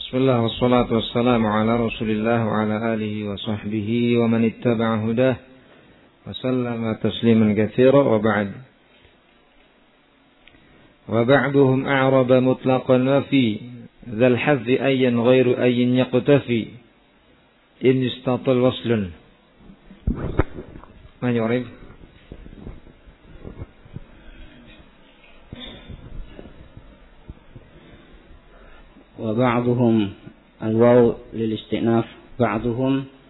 Bismillah wassalatu wassalamu ala Rasulillah wa ala alihi wa sahbihi wa man ittaba'a hudah wa sallama tasliman katsira wa ba'd. Wa ba'duhum a'raba mutlaqan wa fi dzal hadzi ayyan ghairu ayyin yaqtafi in istatal waslun. Man yurib? وبعضهم الواو للاستئناف بعضهم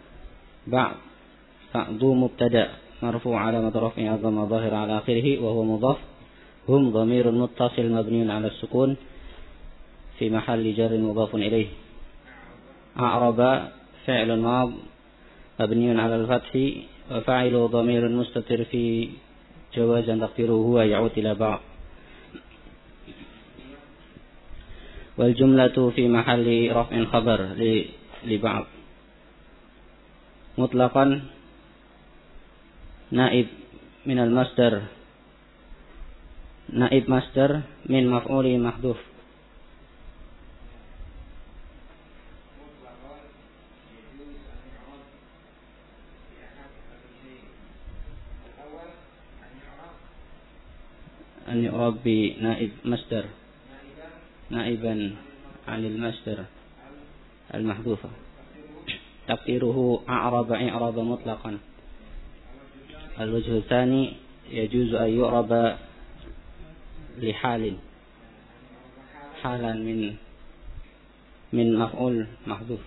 بعض مبتدأ مرفوع على رفعه الضمة ظاهر على آخره وهو مضاف هم ضمير متصل مبني على السكون في محل جر مضاف إليه أعرب فعل ماض مبني على الفتح وفاعل ضمير مستتر في جواز تقديره هو يعود إلى بعض والجملة في محل رفع خبر لبعض مطلقا نائب من المصدر نائب مصدر من مفعول محذوف أن يعرب بنائب مصدر نائبا عن المصدر المحذوفة تقديره أعرب إعراب مطلقا. الوجه الثاني يجوز أن يعرب لحال حالا من مفعول محذوف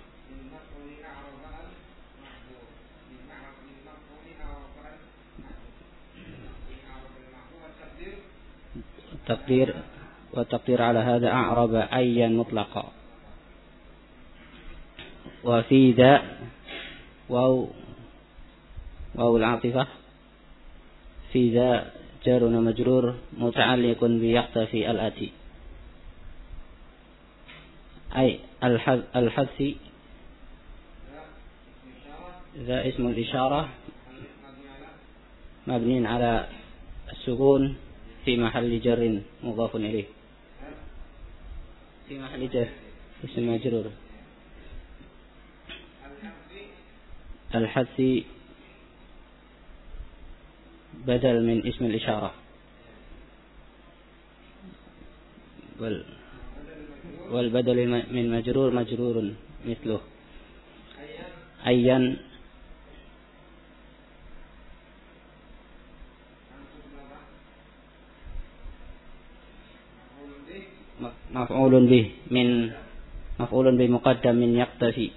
والتقدير على هذا أعرب أيا مطلقا. وفي ذا واو العاطفة في ذا جار ومجرور متعلق بيقتفي الآتي أي الحذف ذا اسم الإشارة مبني على السكون في محل جر مضاف إليه في محل جر اسم مجرور. الحذف بدل من اسم الإشارة والبدل من مجرور مثله أيا مفعول به مقدم من يقتفي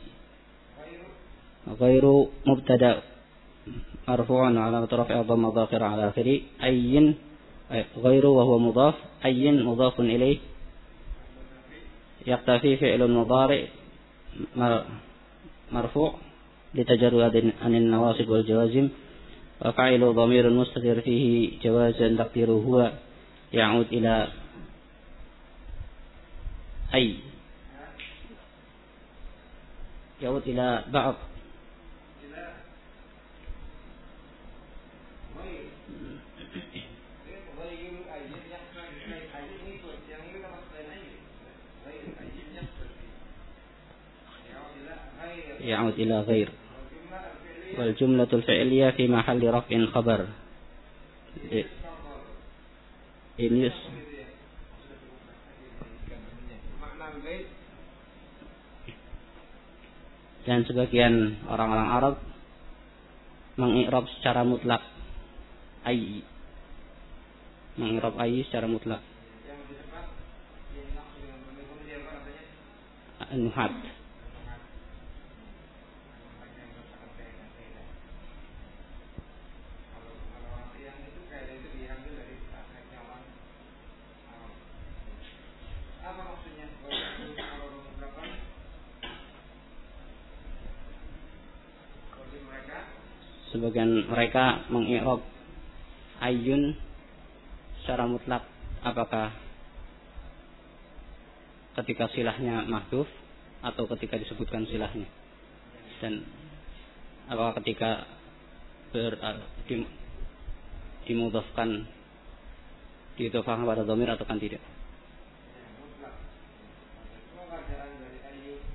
غير مبتدأ مرفوع على رفع الضمة ظاهرة على آخره أي غير وهو مضاف أي مضاف إليه يقتفي فعل مضارع مرفوع لتجرد عن النواصب والجوازم وفعل ضمير مستتر فيه جوازا تقديره هو يعود إلى أي يعود إلى بعض يعود إلى غير. والجملة الفعلية في محل رفع خبر dan sebagian orang-orang Arab mengi'rab secara mutlak ayy, mengi'rab ayy secara mutlak an-nuhat. Sebagian mereka mengi'rab ayyun secara mutlak, apakah ketika silahnya mahdhuf atau ketika disebutkan silahnya, dan apakah ketika dimudhafkan diidhofahkan pada dhamir atau kan tidak.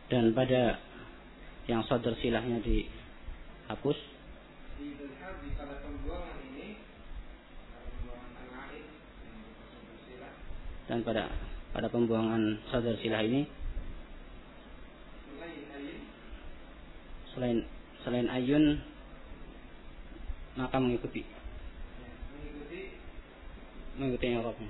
Dan pada yang sadar silahnya dihapus. Pada pembuangan ini, pembuangan al-aid silah. Dan pada pembuangan sadar silah ini selain ayun maka mengikuti Eropanya.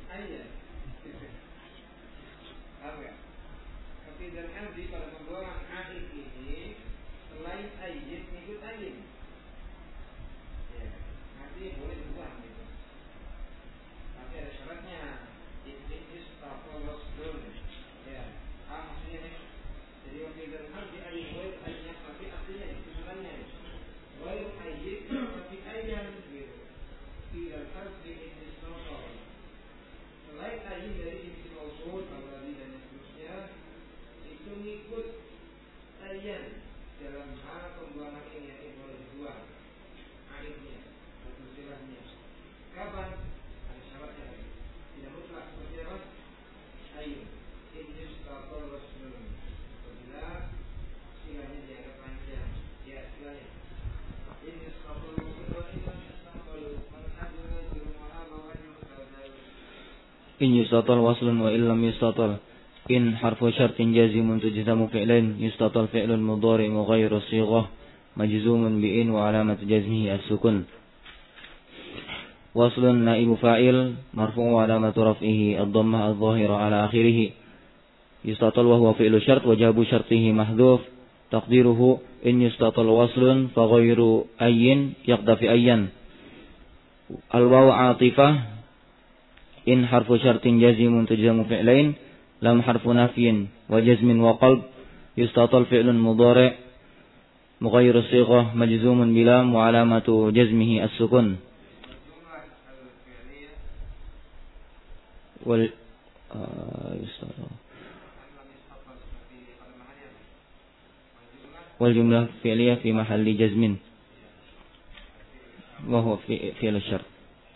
Tapi dan hadis pada pembuangan aid ini selain ayat mengikut ayat. Ya, nanti boleh dibuang gitu. Tapi ada syaratnya. Ini status dulu. Ya, maksudnya nih. Jadi waktu dan hadis ayatnya tapi artinya itu sebenarnya. Wal ayat tapi ayat gitu. Tidak hadis ini status. Selain ayat dari sisi usul al-wali dan seterusnya itu mengikut ayat dalam hal pembuangan ini yang boleh dibuang ayatnya atau silahnya. Kapan? Ada syaratnya lagi. Tidak mutlak seperti apa? Ayat ini status rasul. Apabila silahnya dianggap panjang, ya silahnya. Ini status rasul ini status menghadiri di rumah Allah إن يستطل وصل وإن لم يستطل إن حرف شرط جازم تجزم فعلين يستطل فعل مضارع وغير الصيغة مجزوم بإن وعلامة جزمه السكون وصل نائب فاعل مرفوع وعلامة رفعه الضمة الظاهرة على آخره يستطل وهو فعل شرط وجاب شرطه محذوف تقديره إن يستطل وصل فغير أي يقضى في أيا الواو عاطفة إن حرف شرط جازم تجزم فعلين لم حرف نفي وجزم وقلب يستطل فعل مضارع مغير الصيغة مجزوم بلام وعلامة جزمه السكون والجملة فعلية في محل جزم وهو فعل الشرط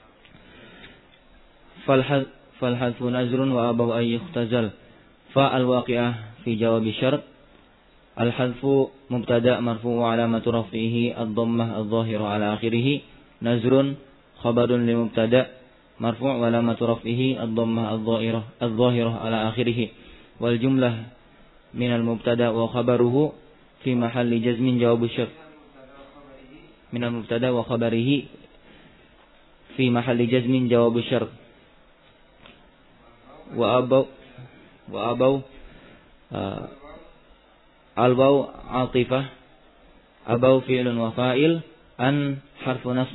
فالحذف نزر وأبوا أن يختزل فالواقعة في جواب الشرط الحذف مبتدأ مرفوع وعلامة رفعه الضمة الظاهرة على آخره نزر خبر لمبتدأ مرفوع وعلامة رفعه الضمة الظاهرة على آخره والجملة من المبتدأ وخبره في محل جزم جواب الشرط من المبتدأ وخبره في محل جزم جواب الشرط وأبوا الواو عاطفة أبوا فعل وفاعل أن حرف نصب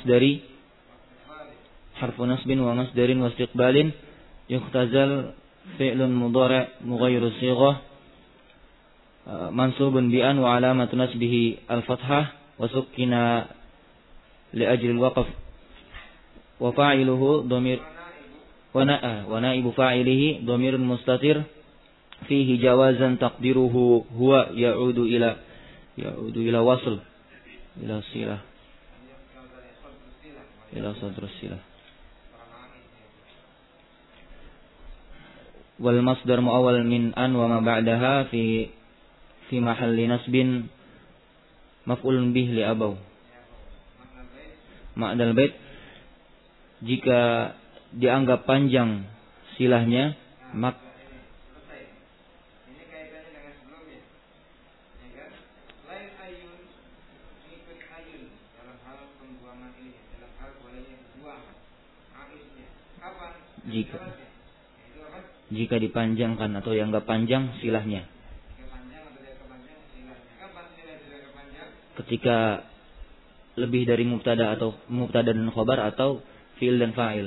ومصدر واستقبال يختزل فعل مضارع مغير الصيغة منصوب بأن وعلامة نصبه الفتحة وسكن لأجل الوقف وفاعله ضمير ونائب فاعله ضمير مستتر فيه جوازا تقديره هو يعود إلى وصل إلى صلة إلى صدر الصلة والمصدر مؤول من أن وما بعدها في محل نصب مفعول به لأبوا معنى البيت jika dianggap panjang silahnya ini kaitannya dengan sebelumnya ya kan? Lain ayun ikut ayun dalam hal pembuangan ini, dalam hal bolehnya buang aisnya kapan? Jika dipanjangkan atau dianggap panjang silahnya. Kapan silah dianggap panjang? Ketika lebih dari mubtada atau mubtada dan khabar atau fi'il dan fa'il.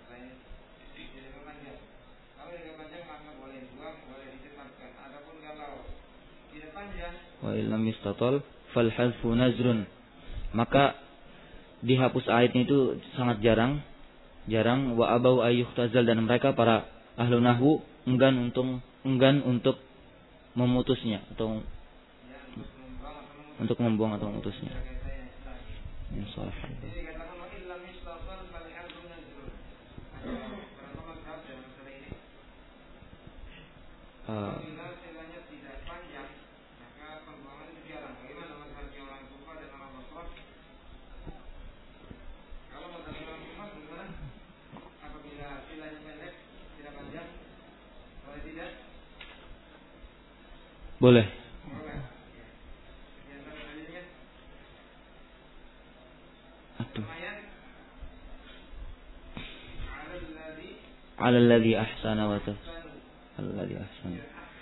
Wa illam yustatal fal hadfu nazrun, maka dihapus ayatnya itu sangat jarang. Wa abau ayyuhtazal, dan mereka para ahlu nahwu enggan untuk memutusnya atau untuk membuang atau memutusnya. Boleh. Aduh. Alladzi ahsana wa alladzi ahsana.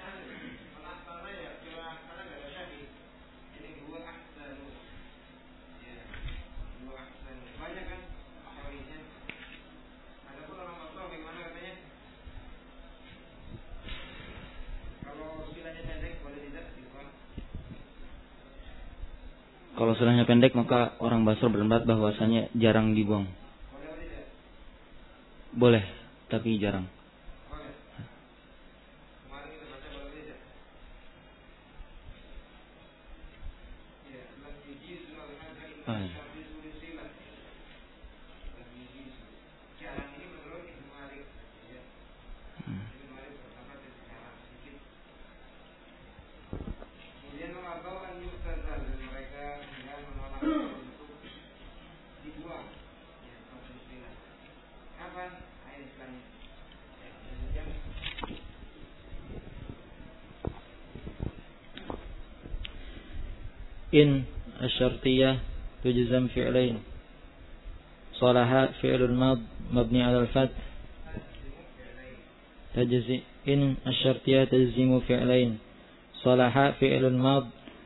Kalau silahnya pendek maka orang Basra berpendapat bahwasanya jarang dibuang. Boleh, tapi jarang. إن الشرطية تجزم فعلين صلح فعل الماض مبني على الفتح إن الشرطية تجزم فعلين صلح فعل الماض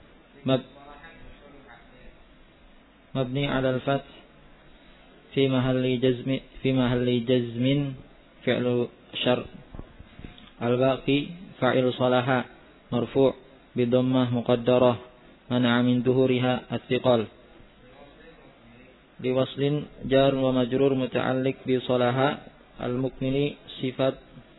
مبني على الفتح في محل جزم فعل شرط الباقي فاعل صلح مرفوع بضمة مقدرة منع من ظهورها الثقل بوصل جار ومجرور متعلق بصلح المكمل صفات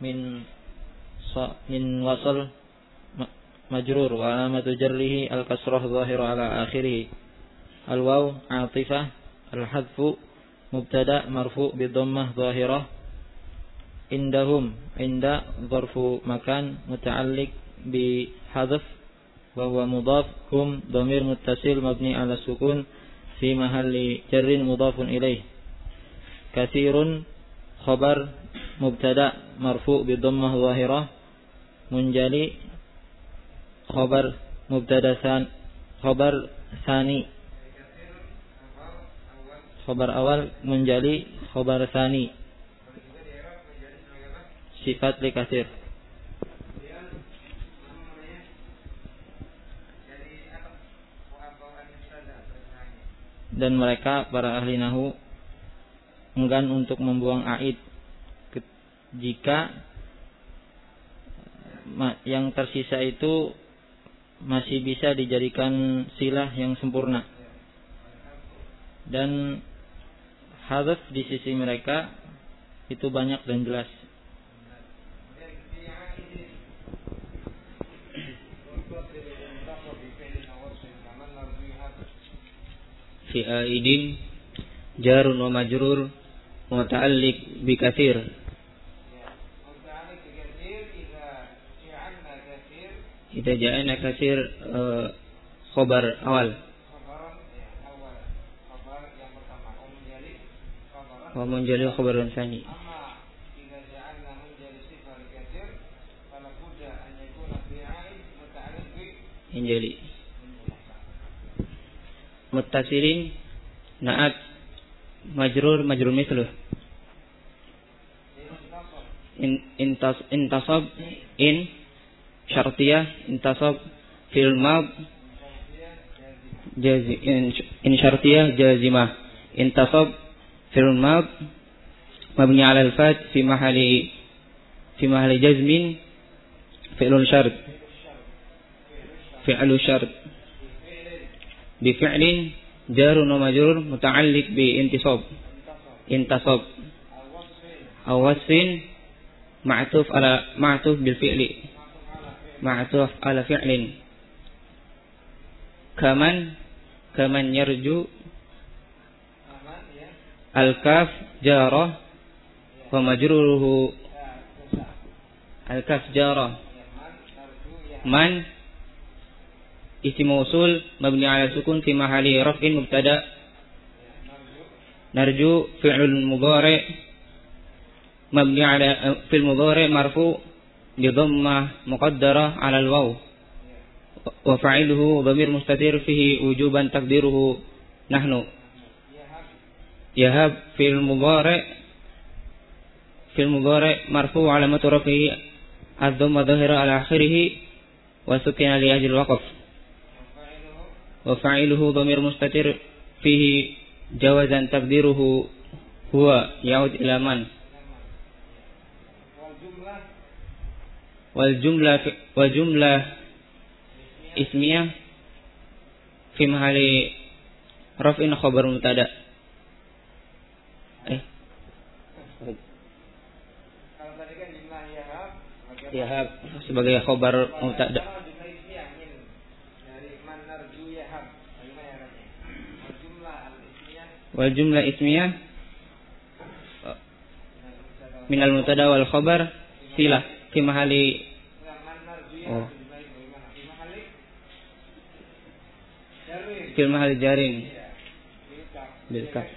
من وصل مجرور وعلامة جره الكسرة ظاهر على آخره الواو عاطفة الحذف مبتدأ مرفوع بضمة ظاهرة عندهم عند ظرف مكان متعلق بحذف وهو مضاف هم ضمير متصل مبني على السكون في محل جر مضاف إليه كثير خبر مبتدأ مرفوع بضمة ظاهرة منجلي خبر مبتدأ خبر ثاني خبر أول منجلي خبر ثاني صفات لكثير. Dan mereka para ahli nahu enggan untuk membuang aid jika yang tersisa itu masih bisa dijadikan silah yang sempurna. Dan hadaf di sisi mereka itu banyak dan jelas. في آئد جار ومجرور متعلق بكثير إذا جاءنا كثير خبر أول ومنجلي خبر ثاني منجلي muttasilin naat majrur misluh intasab in syartiyah intasab fil mad in syartiyah jazimah intasab fil mad mabni ala al fat fi mahali jazmin fi'lun syart fi'lu syart بفعل جار ومجرور متعلق بانتصاب انتصاب أو وصف معطوف بالفعل معطوف على فعل كمن يرجو الكاف جارة ومجروره الكاف جارة من اسم موصول مبني على السكون في محل رفع مبتدا نرجو فعل المضارع مبني على في المضارع مرفوع بضمة مقدرة على الواو wa fa'iluhu dhamir mustatir fihi wujuban taqdiruhu nahnu. Yahab fil mudhari' marfu' alamatu rafihi ad-dhamma dhahira ala akhirih wa sukina li ajli al-waqf. Wa fa'iluhu dhamir mustatir fihi jawazan taqdiruhu huwa ya'ud ila man. Wal jumlah ismiyah fi mahalli raf'in khabar mubtada. Kalau tadi kan jumlah Yahab sebagai khabar mubtada. Dari man narju Yahab. Bagaimana artinya? Wal jumlah ismiyah minal mubtada wal khabar silah fi mahalli fil mahal jarin bil kaf.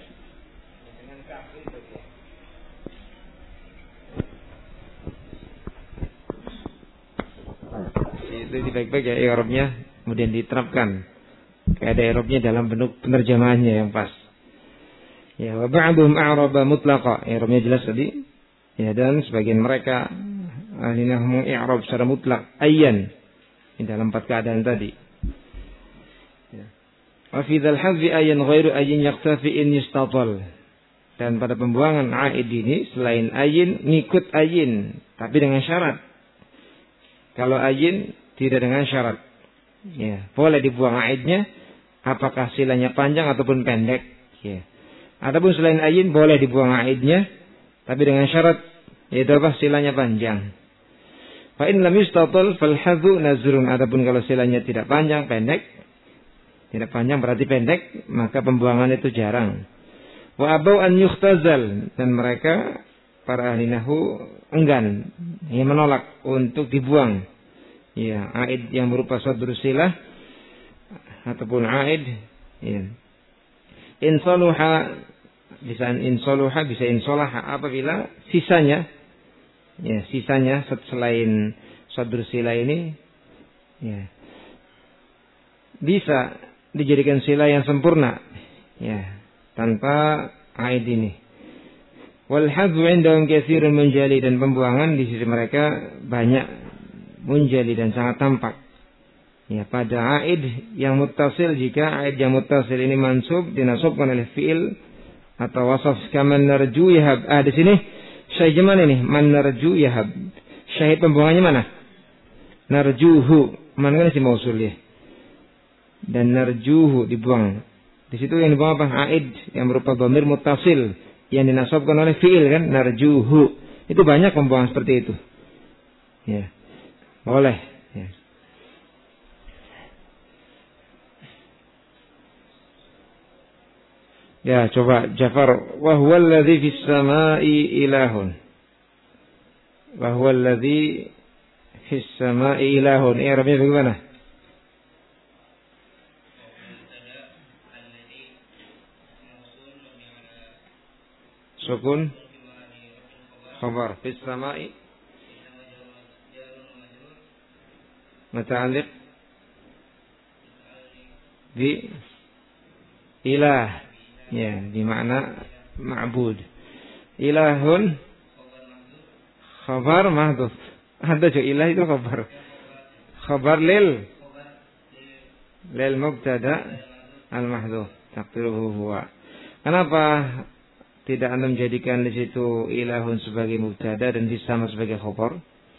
Itu baik-baik ya i'rabnya, kemudian diterapkan kaedah i'rabnya dalam bentuk penerjemahannya yang pas. Ya, wa ba'dhum a'raba mutlaqa. I'rabnya jelas tadi. Ya, dan sebagian mereka ahli nahwu i'rab secara mutlak ayyan dalam 4 keadaan tadi. Ya. Wa fi dzal hadzi ayyan ghairu ayyin yaqtafi in yustatal. Dan pada pembuangan aid ini selain ayyin ngikut ayyin tapi dengan syarat. Kalau ayyin tidak dengan syarat. Ya, boleh dibuang aidnya apakah silanya panjang ataupun pendek. Ya. Adapun selain ayyin boleh dibuang aidnya tapi dengan syarat yaitu apa? Silanya panjang. Fa in lam yustatal fal hadzu nazrun. Adapun kalau silanya tidak panjang, pendek. Tidak panjang berarti pendek, maka pembuangan itu jarang. Wa abau an yukhtazal, dan mereka para ahli nahwu enggan, yang menolak untuk dibuang. Ya, aid yang berupa sadrus silah ataupun aid ya. Insaluha bisa insaluha bisa insalaha apabila sisanya selain sadrus silah ini ya bisa dijadikan sila yang sempurna ya tanpa aid ini. Wal hadzu indahum katsirun munjali, dan pembuangan di sisi mereka banyak munjali dan sangat tampak. Ya, pada aid yang muttasil, jika aid yang muttasil ini mansub dinasabkan oleh fiil atau wasaf kaman narju yahab. Di sini syahid mana ini? Man narju yahab. Syahid pembuangannya mana? Narjuhu. Mana kan si mausul ya? Dan narjuhu dibuang. Di situ yang dibuang apa? Aid yang berupa dhamir muttasil yang dinasabkan oleh fiil kan? Narjuhu. Itu banyak pembuangan seperti itu. Ya. Boleh. Ya. Ya, coba Jafar. Wa huwal ladzi fis samai ilahun. Wa huwal ladzi fis samai ilahun. I'rabnya bagaimana? Sukun khabar fis samai muta'alliq bi ilah ya di makna ma'bud. Ilahun khabar mahdhuf. Ada jo ilah itu khabar lil mubtada al mahdhuf taqdiruhu huwa. Kenapa tidak Anda menjadikan di situ ilahun sebagai mubtada dan fisama sebagai khabar?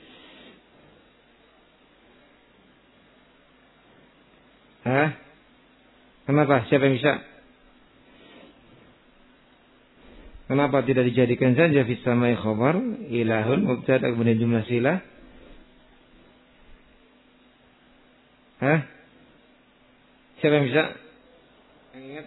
Kenapa? Siapa yang bisa? Kenapa tidak dijadikan saja fisama khabar, ilahun mubtada kemudian jumlah silah? Siapa yang bisa? Yang ingat?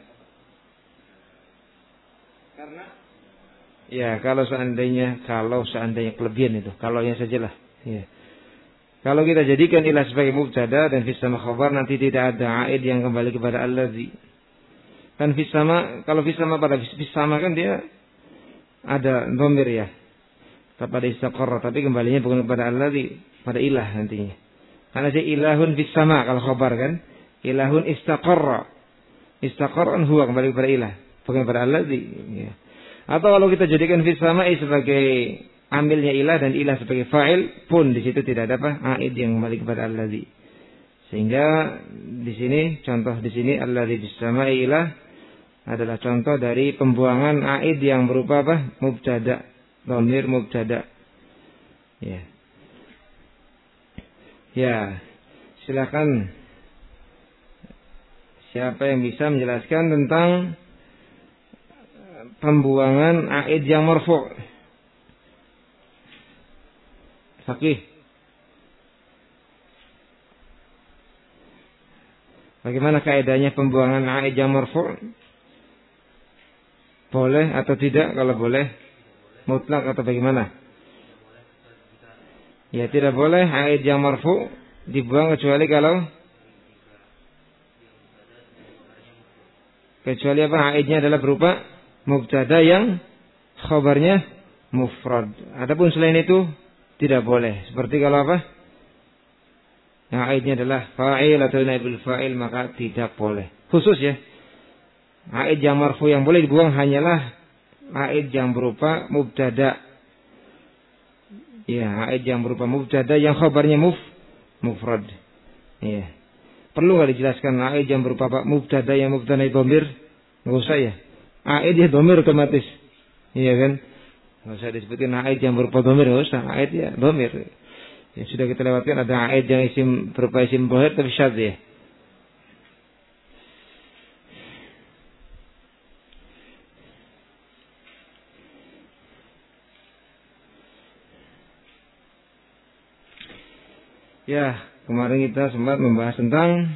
Karena ya kalau seandainya kelebihan itu, kalaunya sajalah. Ya. Kalau kita jadikan ilah sebagai mubtada dan fisama khabar, nanti tidak ada aid yang kembali kepada allazi. Kan fisama, kalau fisama pada fisama kan dia ada dhamir ya. Pada istaqarra, tapi kembalinya bukan kepada allazi, pada ilah nantinya. Karena dia ilahun fis sama kalau khabar kan. Ilahun istaqarra. Istaqarran huwa kembali kepada ilah, bukan kepada allazi. Ya. Atau kalau kita jadikan fis sama'i sebagai amilnya ilah dan ilah sebagai fa'il pun di situ tidak ada apa aid yang kembali kepada allazi. Sehingga di sini contoh di sini allazi bis sama'i ilah adalah contoh dari pembuangan aid yang berupa apa? Mubtada, dhamir mubtada. Ya. Ya, silakan. Siapa yang bisa menjelaskan tentang pembuangan aid yang marfu'? Faqih. Bagaimana kaidahnya pembuangan aid yang marfu'? Boleh atau tidak? Kalau boleh, mutlak atau bagaimana? Ya, tidak boleh aid yang marfu' dibuang kecuali apa? Aidnya adalah berupa mubtada yang khabarnya mufrad. Adapun selain itu tidak boleh. Seperti kalau apa? Yang aidnya adalah fa'il atau naibul fa'il maka tidak boleh. Khusus ya. Aid yang marfu yang boleh dibuang hanyalah aid yang berupa mubtada. Ya, aid yang berupa mubtada yang khabarnya mufrad. Ya. Perlu nggak dijelaskan aid yang berupa apa? Mubtada yang mubtada dhamir? Nggak usah ya. Aid ya dhamir otomatis. Iya kan? Nggak usah disebutkan aid yang berupa dhamir, nggak usah. Aid ya dhamir. Ya sudah kita lewatkan ada aid yang berupa isim dhahir tapi syadz ya. Ya, kemarin kita sempat membahas tentang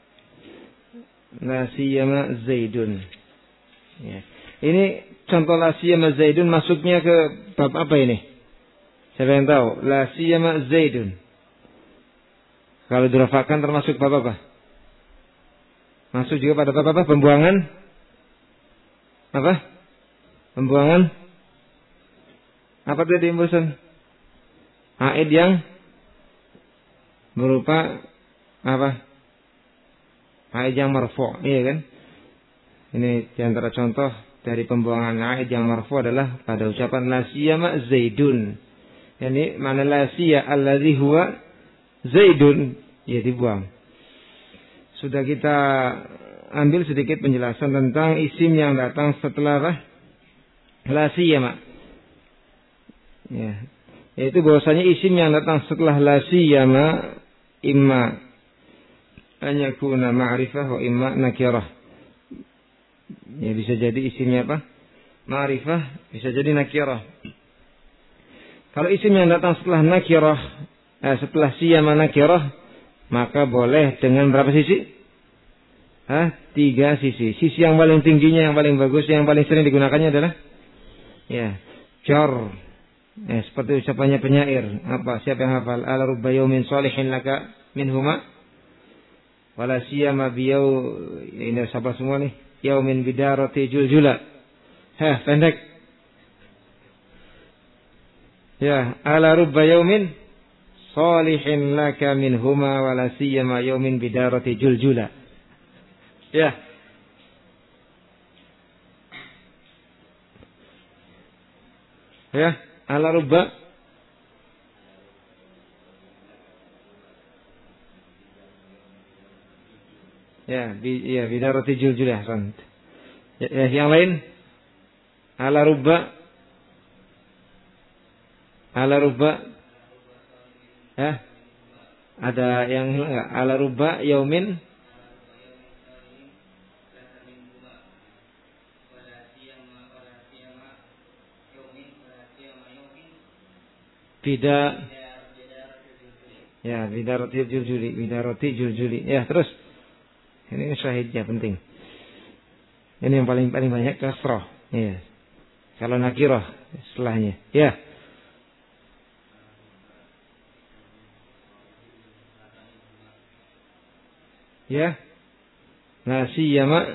la siyama Zaidun. Ya. Ini contoh la siyama Zaidun masuknya ke bab apa ini? Siapa yang tahu? La siyama Zaidun. Kalau dirafakan termasuk bab apa? Masuk juga pada bab apa? Pembuangan? Apa? Pembuangan? Apa tadi imbusan? Aid yang berupa apa? Aid yang marfu', iya kan? Ini diantara contoh dari pembuangan aid yang marfu' adalah pada ucapan la siyama Zaidun. Yani mana la siya alladzi huwa Zaidun, ya dibuang. Sudah kita ambil sedikit penjelasan tentang isim yang datang setelah apa? La siyama. Ya. Yaitu bahwasanya isim yang datang setelah la siyama imma an yakuna ma'rifah wa imma nakirah. Ya bisa jadi isimnya apa? Ma'rifah, bisa jadi nakirah. Kalau isim yang datang setelah nakirah, setelah siyama nakirah, maka boleh dengan berapa sisi? 3 sisi. Sisi yang paling tingginya, yang paling bagus, yang paling sering digunakannya adalah ya, jar. Ya, seperti ucapannya penyair. Apa? Siapa yang hafal? Ala rubba yaumin salihin laka minhuma wala siyama biyau. Ini siapa semua nih? Yaumin bidarati juljula. Pendek. Ya, ala rubba yaumin salihin laka minhuma wala siyama yaumin bidarati juljula. Ya. Ya. Ala rubba ya bidarati juljul ahsan. Ya, yang lain ala rubba ya ada yang enggak ala rubba yaumin bidarati juljuli. Ya, terus. Ini syahidnya penting. Ini yang paling banyak kasrah. Ya. Kalau nakirah setelahnya. Ya. Ya. Nasiyama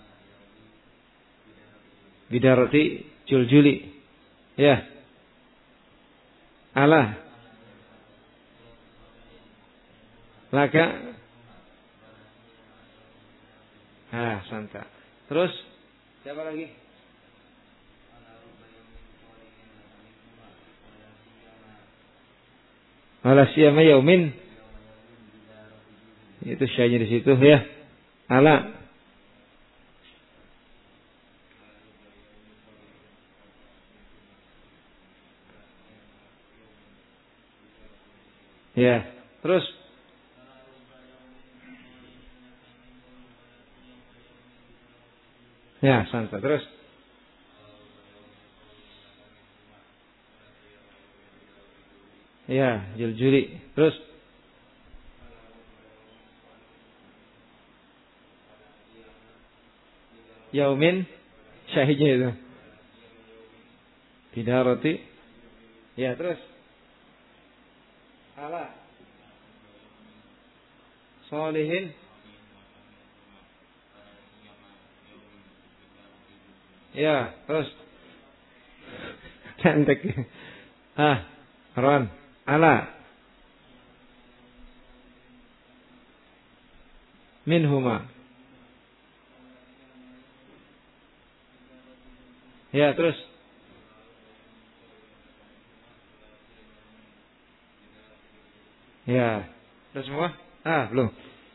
bidarati juljuli. Ya. Ala Laka. Santa. Terus siapa lagi? Ala siyama yaumin. Itu syai'nya di situ ya. Ala. Ya, terus ya, santa. Terus ya, Juli. Terus yaumin syahidnya itu. Bidarati. Ya, terus ala solihin. Ya, terus cantik. Ron, ala minhuma. Ya, terus ya, terus semua? Belum.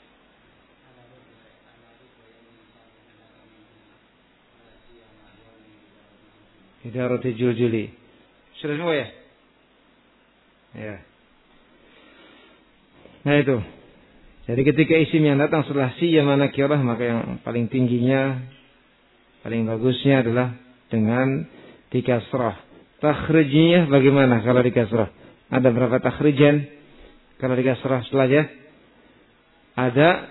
Hidarati Juli. Sudah semua ya? Ya. Nah itu. Jadi ketika isim yang datang setelah siyama nakirah, maka yang paling tingginya, paling bagusnya adalah dengan dikasrah. Takhrijnya bagaimana kalau dikasrah? Ada berapa takhrijan? Kalau dikasrah setelahnya ada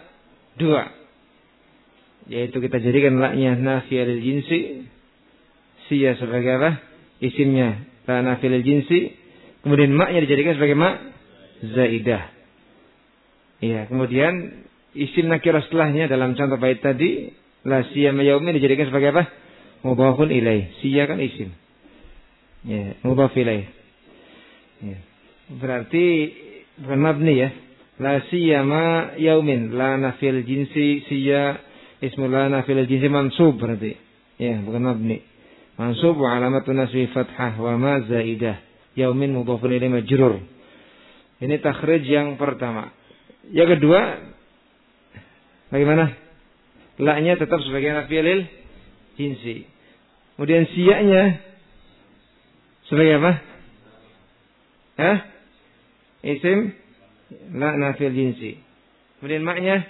2. Yaitu kita jadikan laknya nafiyah lil jinsi. Siya sebagai apa? Isimnya la nafiyah lil jinsi. Kemudian maknya dijadikan sebagai mak zaidah. Iya, kemudian isim nakirah setelahnya dalam contoh bait tadi la siyama yaumin dijadikan sebagai apa? Mudhafun ilaih. Siya kan isim. Ya, mudhaf ilaih. Ya. Berarti bukan mabni ya. La siyama yaumin la nafil jinsi siya ismu la nafil jinsi mansub berarti. Ya, bukan mabni. Mansub wa alamatun nasbi fathah wa ma zaidah. Yaumin mudhafun ilaih majrur. Ini takhrij yang pertama. Yang kedua bagaimana? La-nya tetap sebagai nafil jinsi. Kemudian siya-nya sebagai apa? Isim la nafil jinsi. Kemudian maknya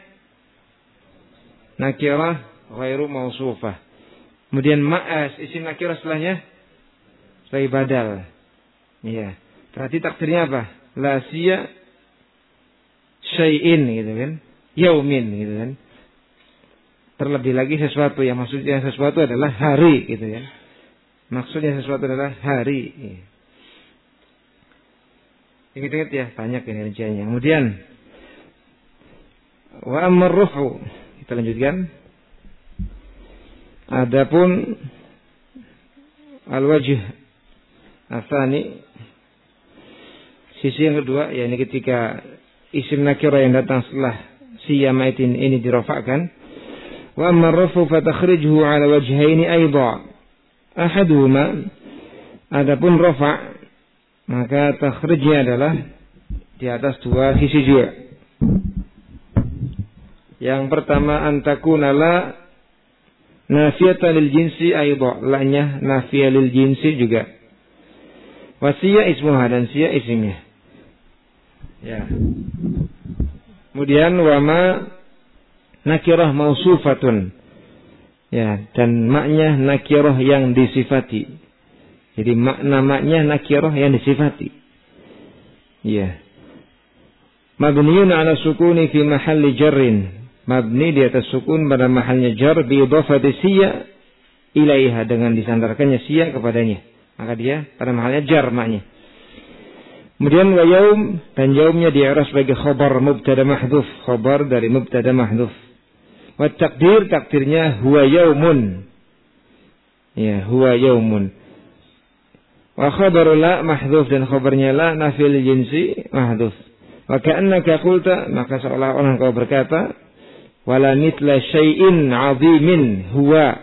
nakirah ghairu mausufah. Kemudian isim nakirah setelahnya sebagai badal. Iya. Berarti takdirnya apa? La siya syai'in gitu kan. Yaumin gitu kan. Terlebih lagi sesuatu yang maksudnya sesuatu adalah hari gitu ya. Maksudnya sesuatu adalah hari. Ingat-ingat ya, banyak ini rinciannya. Kemudian wa ammar rufu. Kita lanjutkan. Adapun al-wajh asani, sisi yang kedua, yakni ketika isim nakirah yang datang setelah siyama ini dirafa'kan. Wa amma ar-rafu fa takhrijuhu ala wajhaini aidha. Ahaduhuma, adapun rafa' maka takhrijnya adalah di atas 2 sisi juga. Yang pertama antakuna la nafiyatan lil jinsi aidha, la-nya nafiyah lil jinsi juga. Wa siya ismuha, dan siya isimnya. Ya. Kemudian wa ma nakirah mausufatun. Ya, dan maknya nakirah yang disifati. Jadi makna-maknya nakirah yang disifati. Ya. Mabniun ala sukuni fi mahalli jarrin. Mabni di atas sukun pada mahalnya jar bi idhafati siya ilaiha, dengan disandarkannya siya kepadanya. Maka dia pada mahalnya jar maknya. Kemudian wa yaum, dan yaumnya di'rab sebagai khabar mubtada mahdhuf, khabar dari mubtada mahdhuf. Wa takdir, takdirnya huwa yaumun. Ya, huwa yaumun. Wa khabaru la mahdhuf, dan khabarnya la nafil jinsi mahdhuf. Wa ka'annaka qulta, maka seolah-olah engkau berkata, wala mithla syai'in 'azimin huwa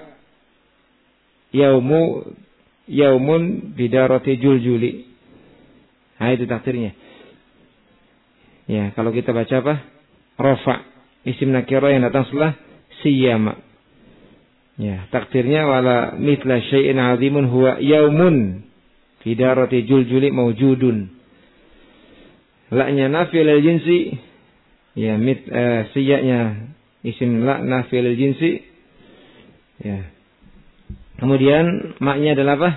yaumun bidarati juljuli. Nah, itu takdirnya. Ya, kalau kita baca apa? Rafa, isim nakirah yang datang setelah siyama. Ya, takdirnya wala mithla syai'in 'azimun huwa yaumun bidarati juljuli maujudun. La-nya nafi lil jinsi. Ya, siyanya isim la nafi lil jinsi. Ya. Kemudian maknya adalah apa?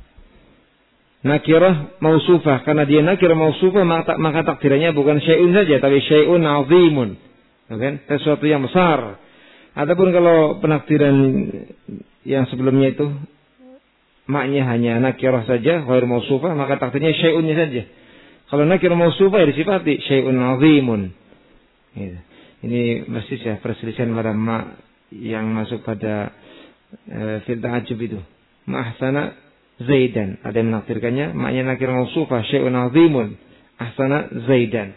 Nakirah mausufah. Karena dia nakirah mausufah, maka takdirannya bukan syai'un saja, tapi syai'un 'azimun. Kan? Sesuatu yang besar. Ataupun kalau penakdiran yang sebelumnya itu maknya hanya nakirah saja, ghair mausufah, maka takdirnya syai'unnya saja. Kalau nakirah mausufah ya disifati syai'un 'azimun. Gitu. Ini persis ya perselisihan pada ma yang masuk pada fil ta'ajjub itu. Ma'ahsana Zaidan. Ada yang menakdirkannya maknya nakirah mausufah syai'un 'azimun. Ahsana Zaidan.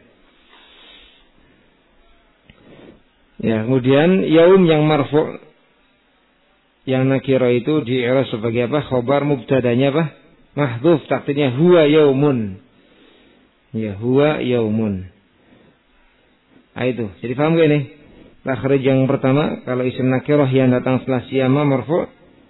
Ya, kemudian yaum yang marfu' yang nakirah itu di'irab sebagai apa? Khabar, mubtadanya apa? Mahdhuf, takdirnya huwa yaumun. Ya, huwa yaumun. Ah, itu. Jadi paham gak ini? Takhrij yang pertama, kalau isim nakirah yang datang setelah siyama marfu'.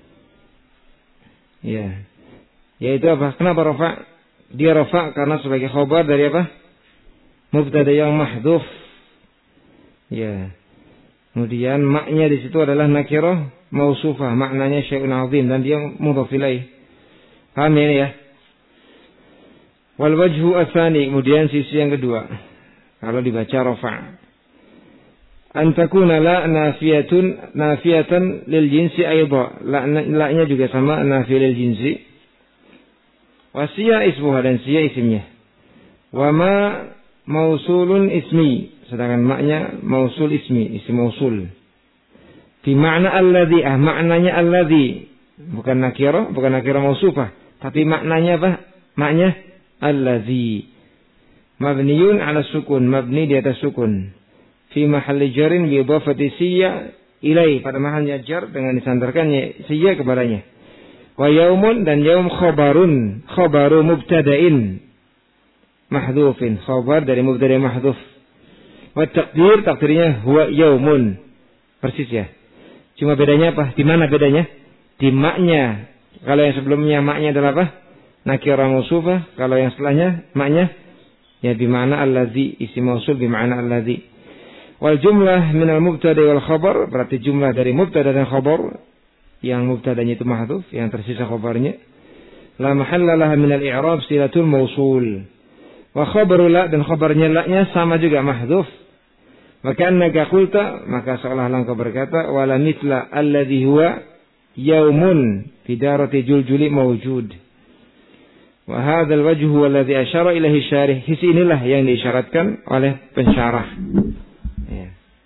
Ya. Yaitu apa? Kenapa rafa'? Dia rafa' karena sebagai khabar dari apa? Mubtada yang mahdhuf. Ya. Kemudian maknya di situ adalah nakirah mausufah, maknanya syai'un 'azim dan dia mudhaf ilaih. Paham ini ya? Wal wajhu atsani, kemudian sisi yang kedua. Kalau dibaca rafa'. An takuna la nafiyatan lil jinsi aidha. La-nya juga sama nafi lil jinsi. Wa siya ismuha, dan siya isimnya. Wa ma mausulun ismi, sedangkan maknya mausul ismi, isim mausul. Di makna alladhi, maknanya alladhi, bukan nakirah mausufah, tapi maknanya apa? Maknya alladhi. Mabniyun ala sukun, mabni di atas sukun. Fi mahalli jarin bi idhafati siyya ilai, pada mahalnya jar dengan disandarkannya siyya kepadanya. Wa yaumun, dan yaum khabaru mubtada'in mahdhufin, khabar dari mubtada' mahdhuf. Wa takdirnya huwa yaumun. Persis ya. Cuma bedanya apa? Di mana bedanya? Di maknya. Kalau yang sebelumnya maknya adalah apa? Nakirah mausufah. Kalau yang setelahnya maknya ya bima'na allazi, isim mausul bima'na allazi. Wal jumlah minal mubtada wal khabar, berarti jumlah dari mubtada dan khabar, yang mubtadanya itu mahdhuf, yang tersisa khabarnya. La mahalla laha minal i'rab silatul mausul. Wa khabaru la, dan khabarnya la-nya sama juga mahdhuf. Maka annaka qulta, maka seolah-olah engkau berkata, wala mithla alladhi huwa yaumun fi darati juljuli mawjud. Wa hadzal wajhu huwa alladhi asyara ilaihi syarih. Sisi inilah yang diisyaratkan oleh pensyarah. Ya.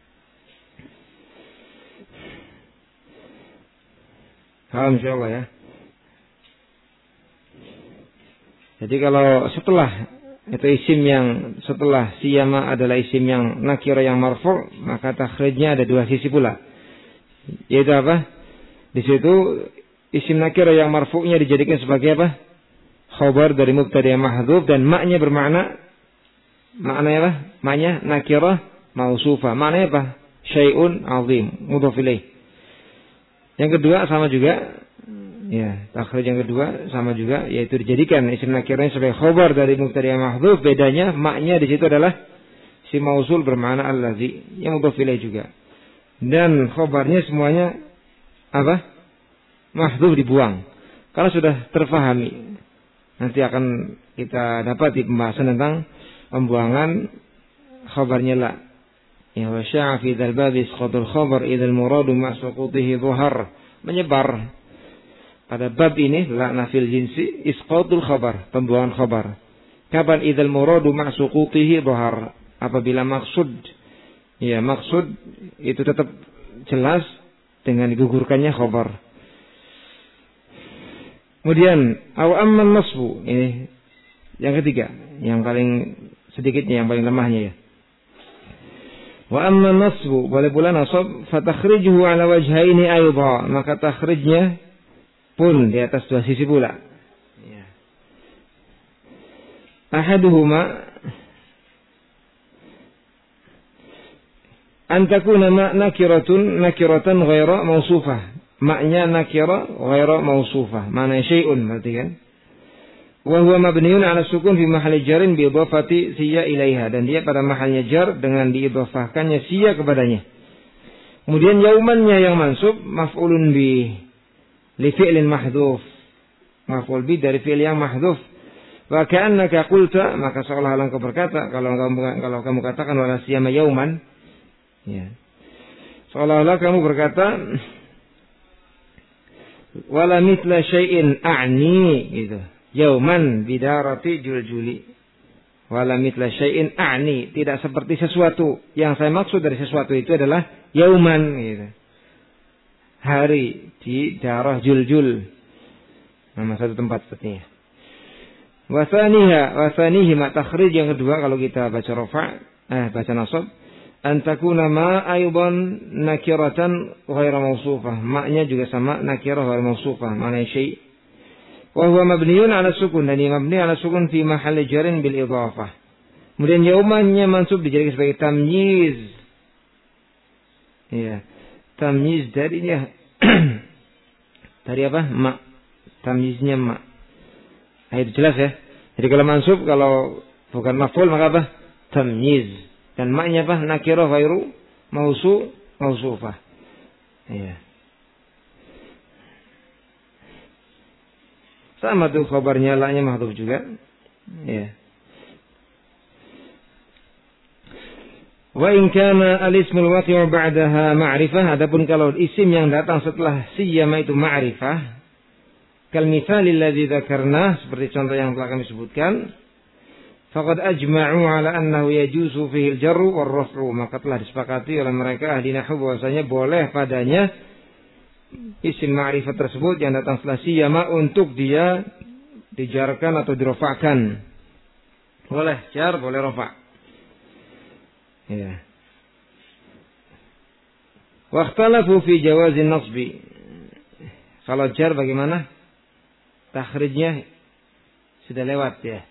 Insyaallah ya. Jadi kalau setelah itu isim yang setelah siyama adalah isim yang nakirah yang marfu', maka takhrijnya ada dua sisi pula. Yaitu apa? Di situ isim nakirah yang marfu'nya dijadikan sebagai apa? Khabar dari mubtada yang mahdhuf, dan maknya bermakna apa? Maknya nakirah mausufah. Maknanya apa? Syai'un 'azim, mudhaf ilaih. Yang kedua sama juga. Ya, takhrij yang kedua sama juga, yaitu dijadikan isim nakirahnya sebagai khabar dari mubtada yang mahdhuf. Bedanya maknya di situ adalah si mausul bermakna allazi, yang mudhaf ilaih juga. Dan khabarnya semuanya apa? Mahdhuf, dibuang. Kalau sudah terfahami, nanti akan kita dapati pembahasan tentang pembuangan khabarnya la. Ya, wa sya'a fi dzal bab isqatul khabar idzal muradu ma suqutihi dhuhar. Menyebar pada bab ini la nafil jinsi isqatul khabar, pembuangan khabar. Kapan idzal muradu ma suqutihi dhuhar? Apabila maksud itu tetap jelas dengan digugurkannya khabar. Kemudian aw amman nasbu, ini yang ketiga, yang paling sedikitnya yang paling lemahnya ya. Wa amma nasbu, boleh pula nasab, fatakhrijuhu ala wajhaini aidha, maka takhrijnya pun di atas dua sisi pula. Ya. Ahaduhuma an takuna ma nakiratan ghaira mausufah. Maknya nakira ghaira mausufah. Mana syai'un berarti kan? Wa huwa mabniun 'ala sukun fi mahalli jarin bi idhafati siya ilaiha, dan dia pada mahalnya jar dengan diidhafahkannya siya kepadanya. Kemudian yaumannya yang mansub maf'ulun bi li fi'lin mahdhuf. Maf'ul bi dari fi'il yang mahdhuf. Wa ka'annaka qulta, maka seolah-olah engkau berkata, kalau kamu katakan wala siyama yauman, ya. Seolah-olah kamu berkata wala mithla syai'in a'ni gitu. Yauman bidarati juljuli. Wala mithla syai'in a'ni, tidak seperti sesuatu. Yang saya maksud dari sesuatu itu adalah yauman gitu. Hari di darah juljul. Nama satu tempat sepertinya. Wasanihi ma takhrij yang kedua kalau kita baca baca nasab, antakuna ma aydan nakiratan ghaira mausufah. Maknya juga sama nakirah ghaira mausufah, mana syai'. Wa huwa mabniun 'ala sukun, dan ini mabni 'ala sukun fi mahalli jarin bil idhafah. Kemudian yaumannya mansub dijadikan sebagai tamyiz. Iya. Tamyiz darinya dari apa? Ma. Tamyiznya ma. Itu jelas ya. Jadi kalau mansub, kalau bukan maf'ul maka apa? Tamyiz. Dan maknya apa? Nakirah ghairu mausufah. Iya. Sama tuh khabarnya, la-nya mahdhuf juga. Ya. Wa in kana al-ismul waqi'u ba'daha ma'rifah, adapun kalau isim yang datang setelah siyama itu ma'rifah, kal mitsalil ladzi dzakarna, seperti contoh yang telah kami sebutkan, faqad ajma'u 'ala annahu yajuzu fihi al-jarru war-raf'u, maka telah disepakati oleh mereka ahli nahwu bahwasanya boleh padanya isim ma'rifat tersebut yang datang setelah siyama untuk dia dijarkan atau dirofa'kan. Boleh jar, boleh rofa'. Ya. Wa ikhtalafu fi jawazin nasbi. Kalau jar bagaimana? Takhrijnya sudah lewat ya.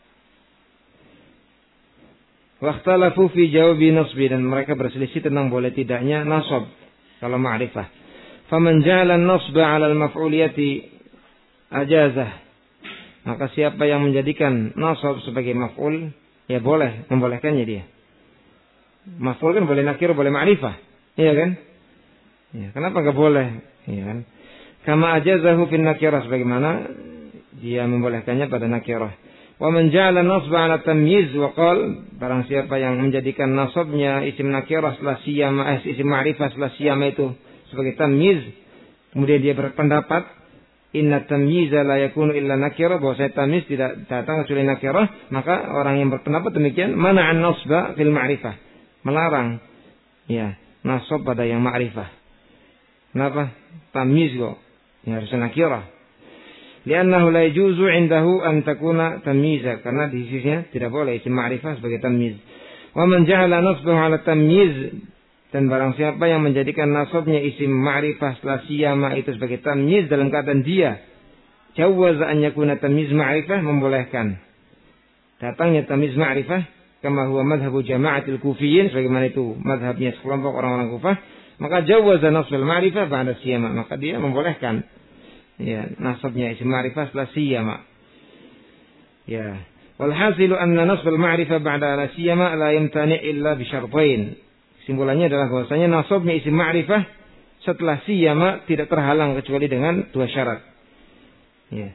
Wa ikhtalafu fi jawabi nasbi, dan mereka berselisih tentang boleh tidaknya nasab kalau ma'rifah. Faman ja'ala an-nasba 'ala al-maf'uliyati ajazah, maka siapa yang menjadikan nasab sebagai maf'ul, ya boleh, membolehkannya dia. Maf'ul kan boleh nakir, boleh ma'rifah, iya kan? Ya, kenapa enggak boleh? Iya kan? Kama ajazahu fin nakirah, sebagaimana dia membolehkannya pada nakirah. Wa man ja'ala an-nasba 'ala tamyiz wa qala, barang siapa yang menjadikan nasabnya isim nakirah setelah siyama, isim ma'rifah setelah siyama itu sebagai tamyiz, kemudian dia berpendapat inna tamyiza la yakunu illa nakirah, bahwa tamyiz tidak datang kecuali nakirah, maka orang yang berpendapat demikian mana'an nasba fil ma'rifah, melarang ya nasab pada yang ma'rifah. Kenapa? Tamyiz kok ya harus nakirah. Li'annahu la yajuzu 'indahu an takuna tamyiza, karena di sisinya tidak boleh isim ma'rifah sebagai tamyiz. Wa man ja'ala nasbahu 'ala tamyiz, dan barang siapa yang menjadikan nasabnya isim ma'rifah setelah siyama itu sebagai tamyiz dalam keadaan dia jawaza an yakuna tamyiz ma'rifah, membolehkan datangnya tamyiz ma'rifah, kama huwa madhabu jama'atil kufiyin, sebagaimana itu madhabnya sekelompok orang-orang Kufah, maka jawaza nasbul ma'rifah ba'da siyama, maka dia membolehkan ya nasabnya isim ma'rifah setelah siyama. Ya, wal hasilu anna nasbul ma'rifah ba'da siyama la yamtani' illa bi syartain. Simpulannya adalah bahwasanya nasabnya isim ma'rifah setelah siyama tidak terhalang kecuali dengan dua syarat. Ya.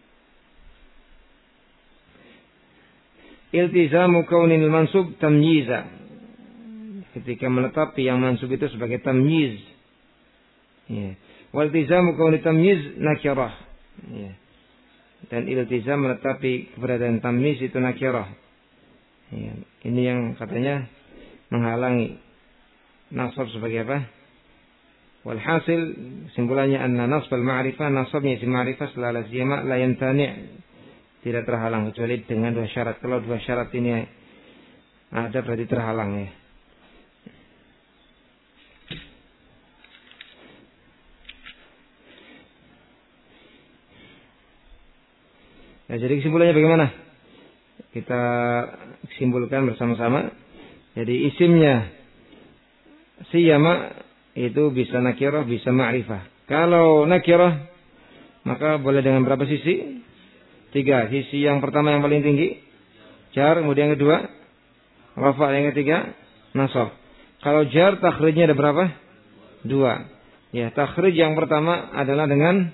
Iltizamu kaunil mansub tamyiza, ketika menetapi yang mansub itu sebagai tamyiz. Ya. Waltizamu kaunil tamyiz nakirah. Ya. Dan iltizam menetapi keberadaan tamyiz itu nakirah. Ya. Ini yang katanya menghalangi nasab sebagai apa? Walhasil, simpulannya anna nasbal ma'rifah, nasabnya isim ma'rifah setelah la siyama la yamtani', tidak terhalang kecuali dengan dua syarat. Kalau dua syarat ini Ada berarti terhalang ya. Nah, jadi kesimpulannya bagaimana? Kita simpulkan bersama-sama. Jadi isimnya siyama itu bisa nakirah, bisa ma'rifah. Kalau nakirah maka boleh dengan berapa sisi? 3. Sisi yang pertama yang paling tinggi jar, kemudian yang kedua rafa, yang ketiga nasab. Kalau jar takhrijnya ada berapa? 2. Ya, takhrij yang pertama adalah dengan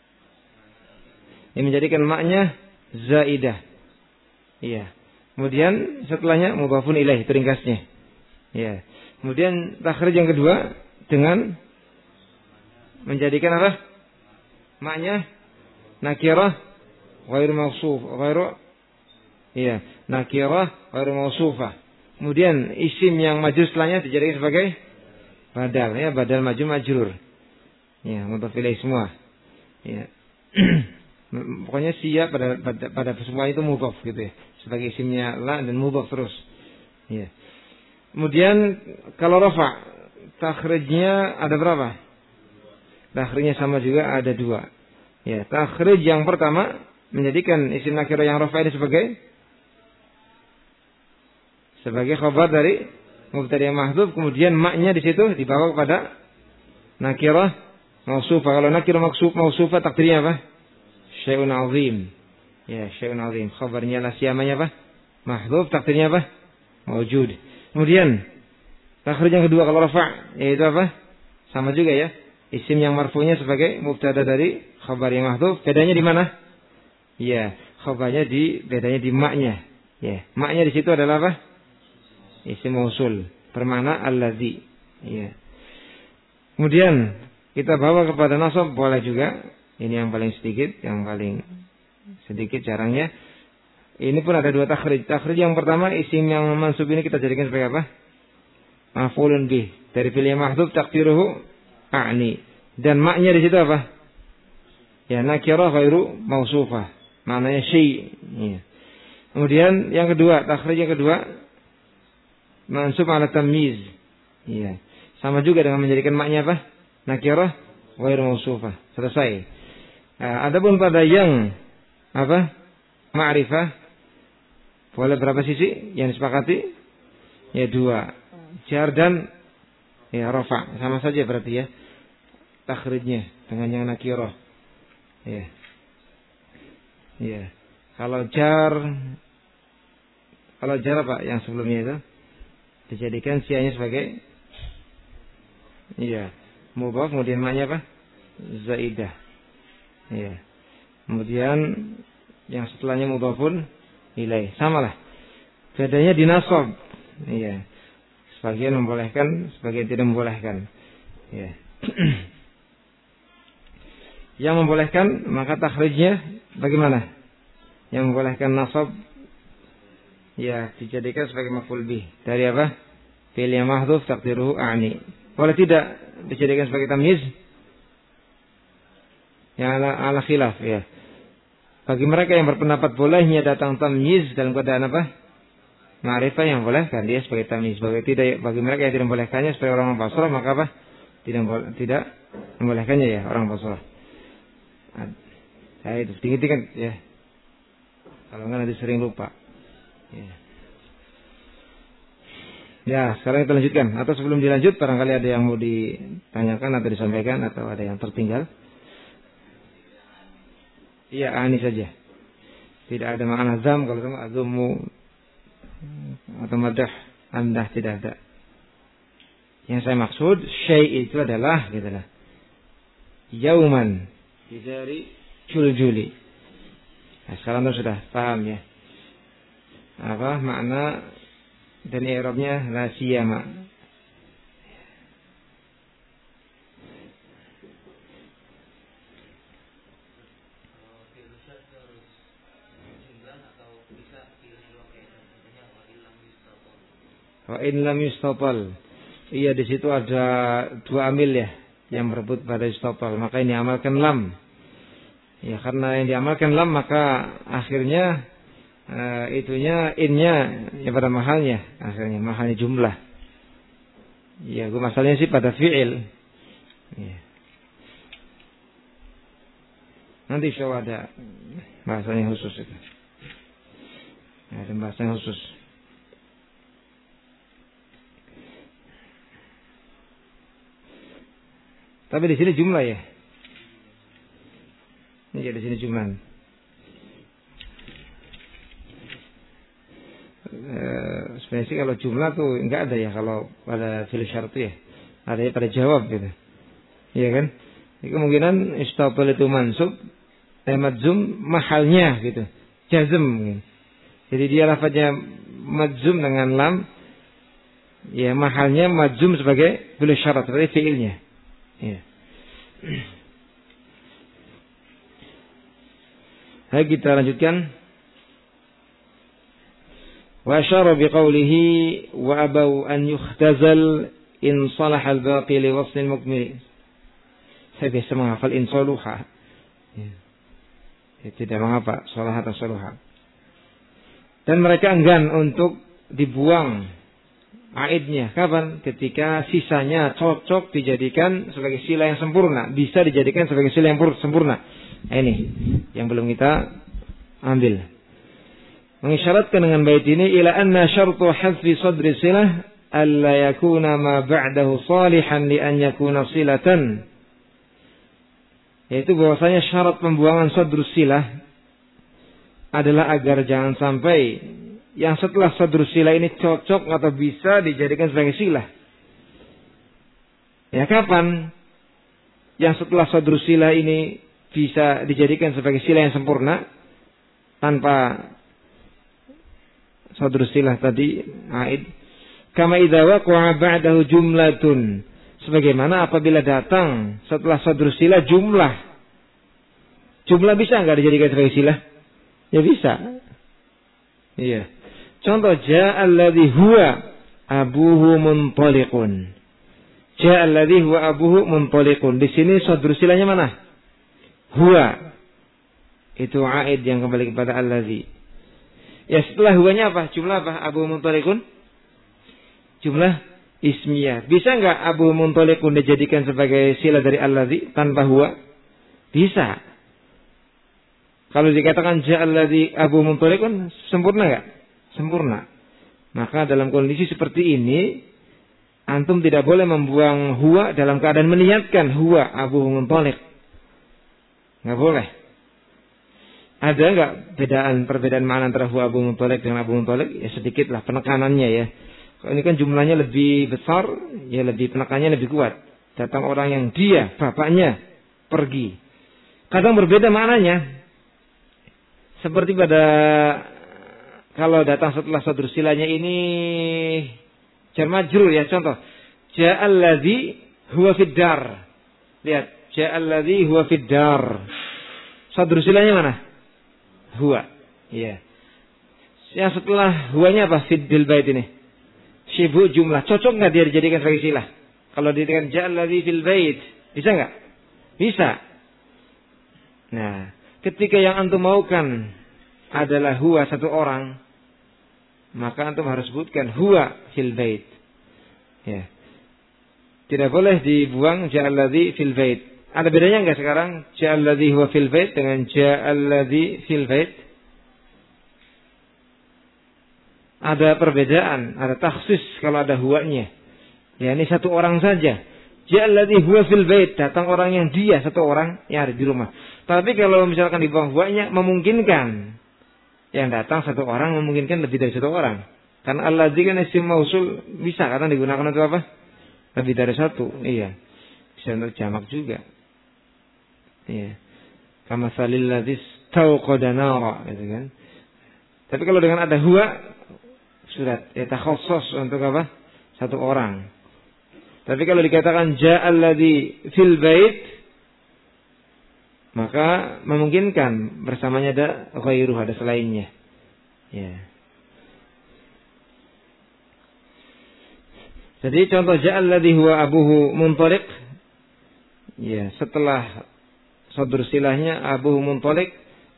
yang menjadikan maknya zaidah. Iya. Kemudian setelahnya mudhafun ilaih, itu ringkasnya. Iya. Kemudian takhrij yang kedua dengan menjadikan apa? Maknya nakirah ghairu mausuf, iya, nakirah ghairu mausufah. Kemudian isim yang maju setelahnya dijadikan sebagai badal, ya, badal maju majrur. Ya, mudhaf ilaih semua. Ya. Pokoknya siap pada semua itu mudhaf gitu ya. Sebagai isimnya la dan mudhaf terus. Ya. Kemudian kalau rafa, takhrijnya ada berapa? Takhrijnya sama juga, ada 2. Ya, takhrij yang pertama menjadikan isim nakirah yang rafa ini sebagai khabar dari mubtada yang mahdzuf, kemudian maknya di situ dibawa kepada nakirah mausufah. Kalau nakirah mausufah takdirnya apa? Syai'un azim. Ya, syai'un azim. Khabarnya la siyamanya apa? Mahdzuf, takdirnya apa? Mawjud. Kemudian takhrij yang kedua kalau rafa' yaitu apa? Sama juga ya. Isim yang marfu'nya sebagai mubtada dari khabar yang mahdzuf. Bedanya di mana? Ya, bedanya di maknya. Ya, maknya di situ adalah apa? Isim mausul bermakna allazi. Ya. Kemudian kita bawa kepada nasab boleh juga. Ini yang paling sedikit jarangnya. Ini pun ada 2 takhrij. Takhrij yang pertama isim yang mansub ini kita jadikan sebagai apa? Maf'ulun bih. Dari fi'il mahdzuf taqdiruhu a'ni. Dan maknya di situ apa? Ya, nakirah ghairu mausufah. Maknanya syai'. Ya. Kemudian yang kedua, takhrij yang kedua mansub ala tamyiz. Ya. Sama juga dengan menjadikan maknya apa? Nakirah ghairu mausufah. Selesai. Adapun pada yang apa? Ma'rifah boleh berapa sisi yang disepakati? Ya 2. Jar dan ya rafa. Sama saja berarti ya. Takhrijnya dengan yang nakirah. Ya. Ya. Kalau jar apa yang sebelumnya itu dijadikan sianya sebagai iya, mudhaf, kemudian maknya apa? Zaidah. Ya. Kemudian yang setelahnya mudhafun ilaih. Samalah. Bedanya di nasab. Iya. Sebagian membolehkan, sebagian tidak membolehkan. Ya. Yang membolehkan maka takhrijnya bagaimana? Yang membolehkan nasab ya dijadikan sebagai maf'ul bih. Dari apa? Fi'il yang mahdzuf taqdiruhu a'ni. Boleh tidak dijadikan sebagai tamyiz? Ya ala khilaf ya. Bagi mereka yang berpendapat bolehnya datang tamyiz dalam keadaan apa? Ma'rifah yang bolehkan dia sebagai tamyiz. Bagi mereka yang tidak membolehkannya sebagai orang Basrah maka apa? Tidak membolehkannya ya orang Basrah. Saya itu sedikit kan ya. Kalau enggak nanti sering lupa. Ya. Ya, sekarang kita lanjutkan. Atau sebelum dilanjut barangkali ada yang mau ditanyakan atau disampaikan atau ada yang tertinggal. Iya, ani saja. Tidak ada makna zam kalau sama azumu atau madah andah tidak ada. Yang saya maksud syai' itu adalah gitulah. Yauman dari Juli. Nah, sekarang sudah paham ya. Apa makna dan i'rabnya la siyama. Wa in lam yustafal. Iya, di situ ada 2 amil ya yang berebut pada istafal. Maka ini amalkan lam. Ya, karena yang diamalkan lam maka akhirnya itunya innya ya pada mahalnya, akhirnya mahalnya jumlah. Ya, masalahnya sih pada fi'il. Ya. Nanti insyaallah ada bahasanya khusus itu. Ada bahasanya khusus. Tapi di sini jumlah ya. Ini di sini jumlah. Sebenarnya sih kalau jumlah tuh enggak ada ya kalau pada fil syart ya. Ada ya pada jawab gitu. Iya kan? Jadi kemungkinan istafal itu mansub, madzum mahalnya gitu. Jazm gitu. Jadi dia lafaznya madzum dengan lam, ya mahalnya madzum sebagai fil syarat, sebagai fiilnya. Ya. Hai kita lanjutkan. Wa asyara biqaulihi wa abau an yukhtazal in salah al-baqi li wasl al-mukmil. Saya biasa menghafal in saluha. Ya, tidak mengapa salah atau saluha. Dan mereka enggan untuk dibuang aidnya. Kapan? Ketika sisanya cocok dijadikan sebagai sila yang sempurna. Bisa dijadikan sebagai sila yang sempurna. Nah, ini yang belum kita ambil. Mengisyaratkan dengan bait ini ila anna syartu hadfi sadri silah alla yakuna ma ba'dahu salihan li an yakuna silatan. Yaitu bahwasanya syarat pembuangan sadrus silah adalah agar jangan sampai yang setelah sadrus silah ini cocok atau bisa dijadikan sebagai silah. Ya kapan? Yang setelah sadrus silah ini bisa dijadikan sebagai silah yang sempurna tanpa sadrus silah tadi aid. Kama idza waqa'a ba'dahu jumlatun. Sebagaimana apabila datang setelah sadrus silah jumlah. Jumlah bisa enggak dijadikan sebagai silah? Ya bisa. Iya. Contoh ja'alladzi huwa abuhu muntaliqun. Ja'alladzi huwa abuhu muntaliqun. Di sini sadrus silahnya mana? Huwa. Itu aid yang kembali kepada alladzi. Ya setelah huwanya apa? Jumlah apa? Abu muntaliqun? Jumlah ismiyah. Bisa enggak Abu muntaliqun dijadikan sebagai sila dari alladzi tanpa huwa? Bisa. Kalau dikatakan ja'alladzi Abu muntaliqun sempurna enggak? Sempurna. Maka dalam kondisi seperti ini antum tidak boleh membuang huwa dalam keadaan meniatkan huwa Abu muntaliq. Enggak boleh. Ada enggak perbedaan makna antara huwa Abu muntaliq dengan Abu muntaliq? Ya sedikit lah penekanannya ya. Kalau ini kan jumlahnya lebih besar, ya lebih penekanannya lebih kuat. Datang orang yang dia, bapaknya, pergi. Kadang berbeda maknanya. Seperti pada kalau datang setelah sadrus silahnya ini jar majrur ya, contoh ja'alladzi huwa fid dar. Lihat, ja'alladzi huwa fid dar. Sadrus silahnya mana? Huwa. Iya. Yang setelah huwanya apa? Fil bait ini. Syibu jumlah. Cocok enggak dia dijadikan sebagai silah? Kalau dijadikan ja'alladzi fil bait, bisa enggak? Bisa. Nah, ketika yang antum maukan adalah huwa satu orang, maka antum harus sebutkan huwa fil bait. Ya. Tidak boleh dibuang ja'alladzi fil bait. Ada bedanya enggak sekarang ja'alladzi huwa fil bait dengan ja'alladzi fil bait? Ada perbedaan, ada takhsis kalau ada huwanya. Ya, ini satu orang saja. Ja'alladzi huwa fil bait, datang orang yang dia satu orang yang ada di rumah. Tapi kalau misalkan dibuang huwanya memungkinkan yang datang satu orang memungkinkan lebih dari satu orang. Karena alladzi kan isim mausul bisa karena digunakan untuk apa? Lebih dari satu. Iya. Bisa untuk jamak juga. Iya. Kama salil ladzi tauqada nara gitu kan. Tapi kalau dengan ada huwa surat ya takhassus untuk apa? Satu orang. Tapi kalau dikatakan ja'alladzi fil bait maka memungkinkan bersamanya ada ghairuh, ada selainnya. Ya. Jadi contoh ja'alladzi huwa abuhu muntaliq. Ya, setelah sadrus silahnya abuhu muntaliq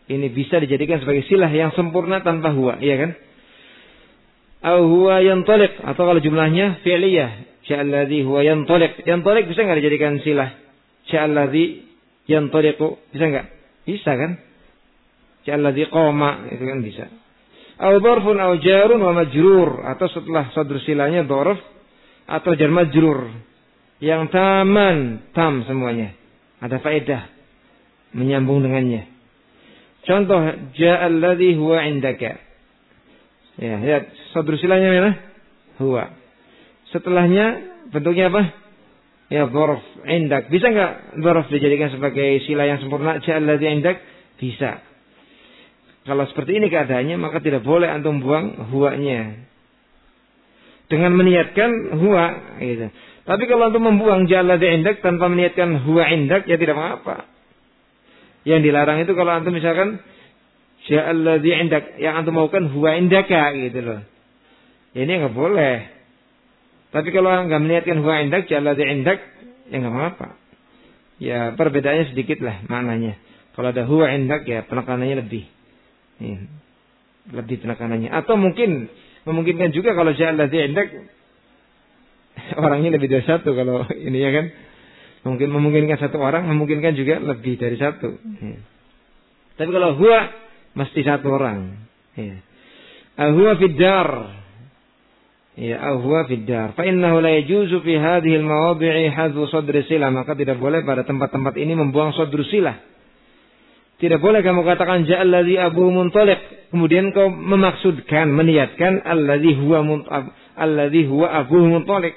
Ini bisa dijadikan sebagai silah yang sempurna tanpa huwa, iya kan? Au huwa yantaliq, atau kalau jumlahnya fi'liyah, sya'alladzi huwa yantaliq. Yantaliq bisa enggak dijadikan silah? Sya'alladzi yantaliqu, bisa enggak? Bisa kan? Sya'alladzi qama, itu kan bisa. Au dzarfun au jarun wa majrur, atau setelah sadr silahnya dzarf atau jar majrur yang taman, tam semuanya. Ada faedah menyambung dengannya. Contoh, ja'alladzi huwa indaka. Ya, lihat sadr silahnya mana? Huwa. Setelahnya bentuknya apa? Ya, dzarf indak. Bisa enggak dzarf dijadikan sebagai silah yang sempurna? Ja'alladzi indak? Bisa. Kalau seperti ini keadaannya, maka tidak boleh antum buang huwanya. Dengan meniatkan huwa, gitu. Tapi kalau antum membuang ja'alladzi indak tanpa meniatkan huwa indak, ya tidak apa-apa. Yang dilarang itu kalau antum misalkan ja'alladzi indak, yang antum maukan huwa indaka, gitu loh. Ini enggak boleh. Tapi kalau enggak meniatkan huwa indak, ja'alladzi indak, ya enggak apa-apa. Ya perbedaannya sedikit lah maknanya. Kalau ada huwa indak, ya penekanannya lebih. Ya, lebih penekanannya. Atau memungkinkan juga kalau ja'alladzi indak, orangnya lebih dari satu kalau ini, ya kan? Memungkinkan satu orang, memungkinkan juga lebih dari satu. Ya. Tapi kalau huwa mesti satu orang. Ya. Huwa fid dar. Ya, huwa fid dar. Fa innahu la yajuzu fi hadhihi al-mawadhi'i hadhu sadr silah. Maka tidak boleh pada tempat-tempat ini membuang sadr silah. Tidak boleh kamu katakan ja'alladzi abuhu muntaliq, kemudian kau memaksudkan, meniatkan alladzi huwa abuhu muntaliq.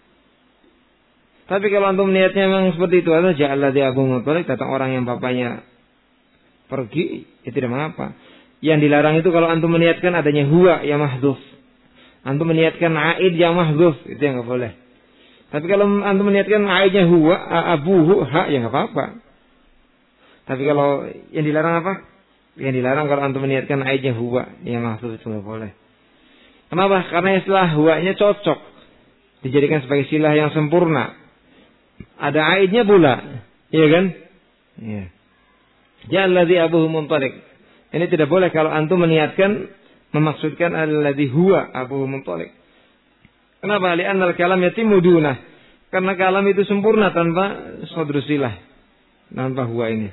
Tapi kalau antum niatnya memang seperti itu, atau ja'alladzi abuhu muntaliq, datang orang yang bapaknya pergi, ya tidak mengapa. Yang dilarang itu kalau antum meniatkan adanya huwa yang mahdhuf. Antum meniatkan aid yang mahdhuf, itu yang enggak boleh. Tapi kalau antum meniatkan aidnya huwa, abuhu, ha, ya enggak apa-apa. Tapi kalau yang dilarang apa? Yang dilarang kalau antum meniatkan aidnya huwa yang mahdhuf, itu enggak boleh. Kenapa? Karena istilah huwanya cocok dijadikan sebagai silah yang sempurna. Ada aidnya pula, iya kan? Iya. Ja'alladzi abuhu muntaliq. Ini tidak boleh kalau antum meniatkan memaksudkan alladzi huwa abuhu muntaliq. Kenapa? Li'annal kalam yatimmu dunah. Karena kalam itu sempurna tanpa sadr silah, tanpa huwa ini.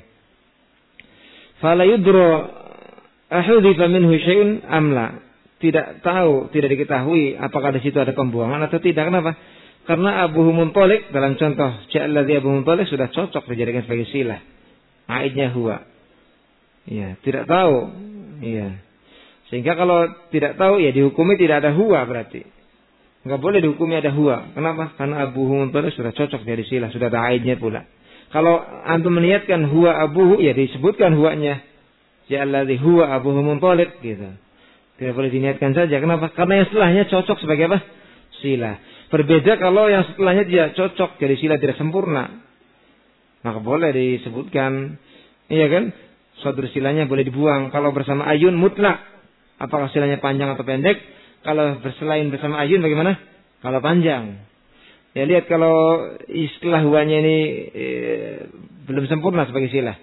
Fala yudra ahudhifa minhu syai'un amla. Tidak tahu, tidak diketahui apakah di situ ada pembuangan atau tidak. Kenapa? Karena abuhu muntaliq dalam contoh ja'alladzi abuhu muntaliq sudah cocok dijadikan sebagai silah. Aidnya huwa. Ya, tidak tahu. Iya. Sehingga kalau tidak tahu, ya dihukumi tidak ada huwa berarti. Enggak boleh dihukumi ada huwa. Kenapa? Karena abuhu muntaliq sudah cocok jadi silah, sudah ada aidnya pula. Kalau antum meniatkan huwa abuhu, ya disebutkan huwanya. Ja'alladzi huwa abuhu muntaliq, gitu. Tidak boleh diniatkan saja. Kenapa? Karena yang setelahnya cocok sebagai apa? Silah. Berbeda kalau yang setelahnya tidak cocok jadi silah, tidak sempurna. Maka boleh disebutkan. Iya kan? Sadr silahnya boleh dibuang. Kalau bersama ayun mutlak. Apakah silahnya panjang atau pendek? Kalau berselain bersama ayun bagaimana? Kalau panjang. Ya lihat kalau istilah huwanya ini belum sempurna sebagai silah.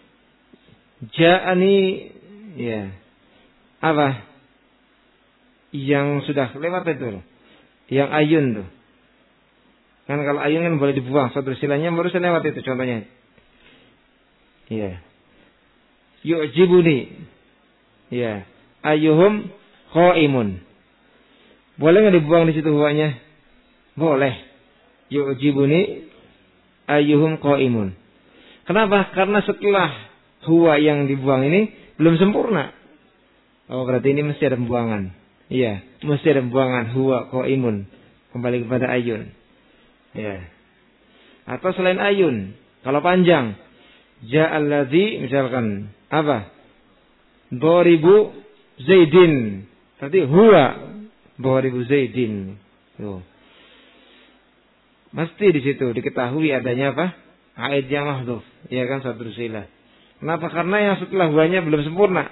Ja'ani, ya. Apa? Yang sudah lewat itu. Yang ayun tuh. Kan kalau ayun kan boleh dibuang. Sadr silahnya baru lewat itu contohnya. Iya. Yu'jibuni. Ya. Ayyuhum qaimun. Boleh enggak dibuang di situ huwanya? Boleh. Yu'jibuni ayyuhum qaimun. Kenapa? Karena setelah huwa yang dibuang ini belum sempurna. Oh, berarti ini mesti ada pembuangan. Iya, mesti ada pembuangan huwa qaimun. Kembali kepada ayun. Ya. Atau selain ayun, kalau panjang ja'alladzi misalkan apa? Dharibu Zaidin. Berarti huwa dharibu Zaidin. Tuh. Mesti di situ diketahui adanya apa? Aid yang mahdhuf. Ya kan, sadr silah. Kenapa? Karena yang setelah huwanya belum sempurna.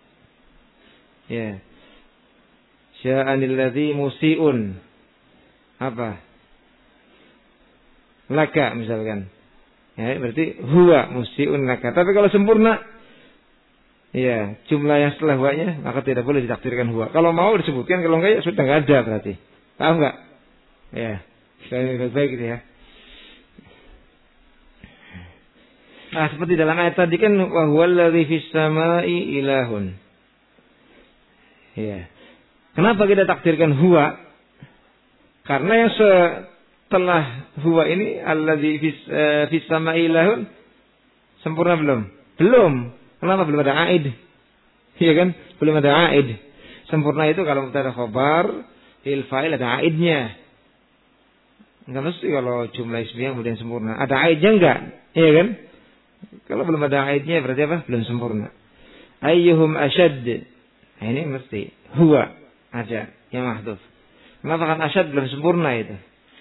Ya. Sya'anil ladzi musiun. Apa? Laka misalkan. Ya, berarti huwa musiun laka. Tapi kalau sempurna ya, jumlah yang setelah huwanya, maka tidak boleh ditakdirkan huwa. Kalau mau disebutkan, kalau enggak ya sudah enggak ada berarti. Paham enggak? Ya, baik gitu ya. Nah, seperti dalam ayat tadi kan, wa huwallazi fis samai ilahun. Ya. Kenapa kita takdirkan huwa? Karena yang setelah huwa ini allazi fis samai ilahun sempurna belum? Belum. Kenapa belum ada aid? Iya kan? Belum ada aid. Sempurna itu kalau mubtada khabar, fil fa'il ada aidnya. Enggak mesti kalau jumlah ismiyah kemudian sempurna. Ada aidnya enggak? Iya kan? Kalau belum ada aidnya berarti apa? Belum sempurna. Ayyuhum asyad. Nah, ini mesti huwa ada yang mahdhuf. Kenapa kan asyad belum sempurna itu?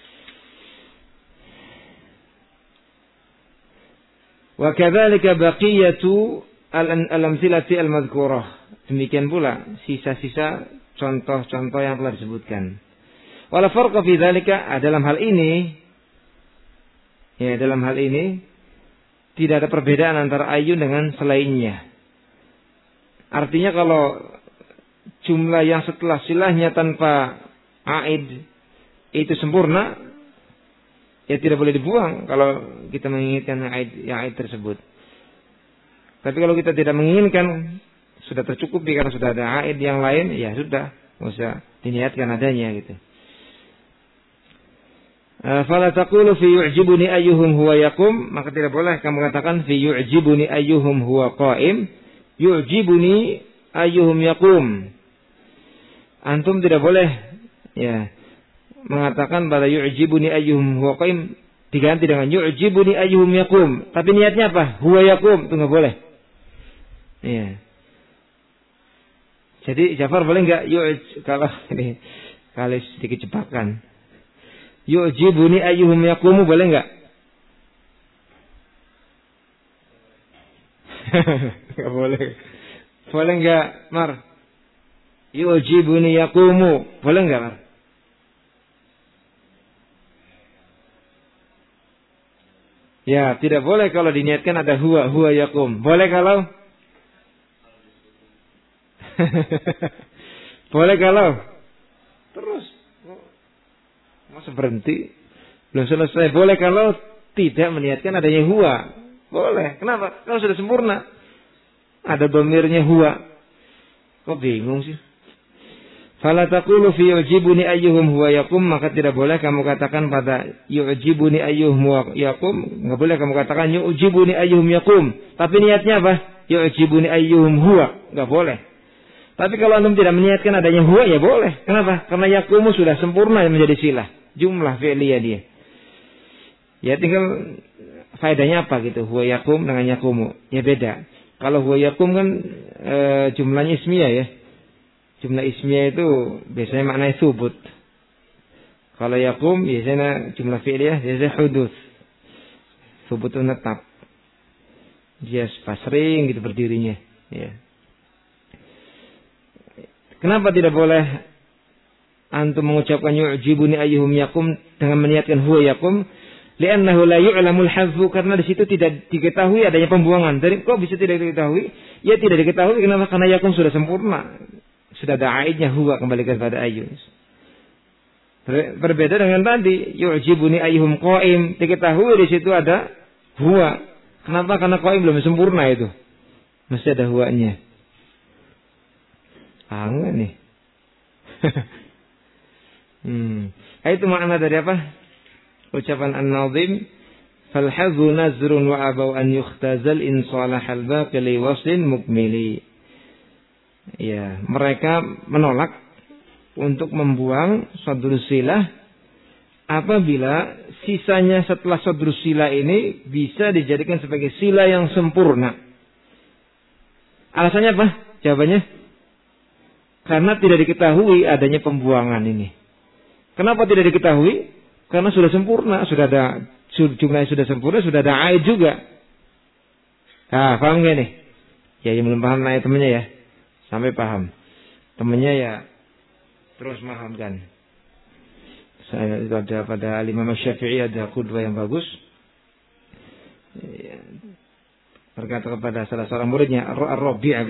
Wa kadzalika baqiyatu al-amthilati al-madhkurah. Demikian pula sisa-sisa contoh-contoh yang telah disebutkan. Wala farqa fi dzalika, dalam hal ini tidak ada perbedaan antara ayyun dengan selainnya. Artinya kalau jumlah yang setelah silahnya tanpa aid itu sempurna, ya tidak boleh dibuang kalau kita menginginkan aid tersebut. Tapi kalau kita tidak menginginkan, sudah tercukupi karena sudah ada aid yang lain, ya sudah, nggak usah diniatkan adanya gitu. Fala taqulu fi yu'jibuni ayyuhum huwa yaqum, maka tidak boleh kamu katakan fi yu'jibuni ayyuhum huwa qa'im, yu'jibuni ayyuhum yaqum. Antum tidak boleh ya mengatakan pada yu'jibuni ayyuhum huwa qa'im diganti dengan yu'jibuni ayyuhum yaqum. Tapi niatnya apa? Huwa yaqum, itu enggak boleh. Iya. Jadi Jafar boleh enggak kalau ini kali sedikit jebakan. Yu'jibuni ayyuhum yaqumu boleh enggak? Enggak boleh. Boleh enggak, Mar? Yu'jibuni yaqumu boleh enggak, Mar? Ya, tidak boleh kalau diniatkan ada huwa yaqum. Boleh kalau boleh kalau terus masa berhenti belum selesai. Boleh kalau tidak meniatkan adanya huwa. Boleh. Kenapa? Kalau sudah sempurna ada dhamirnya huwa. Kok bingung sih? Fala taqulu fi yu'jibuni ayyuhum huwa yaqum, maka tidak boleh kamu katakan pada yu'jibuni ayyuhum huwa yaqum, enggak boleh kamu katakan yu'jibuni ayyuhum yaqum. Tapi niatnya apa? Yu'jibuni ayyuhum huwa, enggak boleh. Tapi kalau antum tidak meniatkan adanya huwa, ya boleh. Kenapa? Karena yaqumu sudah sempurna menjadi silah. Jumlah fi'liyah dia. Ya tinggal faedahnya apa gitu. Huwa yaqum dengan yaqumu. Ya beda. Kalau huwa yaqum kan jumlahnya ismiyah ya. Jumlah ismiyah itu biasanya maknanya subut. Kalau yaqum biasanya jumlah fi'liyah biasanya hudus. Subut itu netap. Dia sering gitu berdirinya. Ya. Kenapa tidak boleh antum mengucapkan yu'jibuni ayyuhum yaqum dengan meniatkan huwa yaqum? Li'annahu la yu'lamul hadfu, karena di situ tidak diketahui adanya pembuangan. Dari kok bisa tidak diketahui? Ya tidak diketahui kenapa? Karena yaqum sudah sempurna. Sudah ada aidnya huwa, kembali kepada ayyun. Berbeda dengan tadi yu'jibuni ayyuhum qa'im, diketahui di situ ada huwa. Kenapa? Karena qa'im belum sempurna itu. Masih ada huwanya. Enggak nih. Itu makna dari apa? Ucapan An-Nazim, fal hadzu nazrun wa abau an yukhtazal in salahal baqili waslin mukmili. Ya, mereka menolak untuk membuang sadrus silah apabila sisanya setelah sadrus silah ini bisa dijadikan sebagai silah yang sempurna. Alasannya apa? Jawabannya, karena tidak diketahui adanya pembuangan ini. Kenapa tidak diketahui? Karena sudah sempurna, sudah ada jumlahnya, sudah sempurna, sudah ada aid juga. Nah, paham gak nih? Ya, yang belum paham nanya temennya ya. Sampai paham. Temennya ya terus mahamkan. Saya itu ada pada Imam Syafi'i ada qudwah yang bagus. berkata kepada salah seorang muridnya, Ar-Rabi'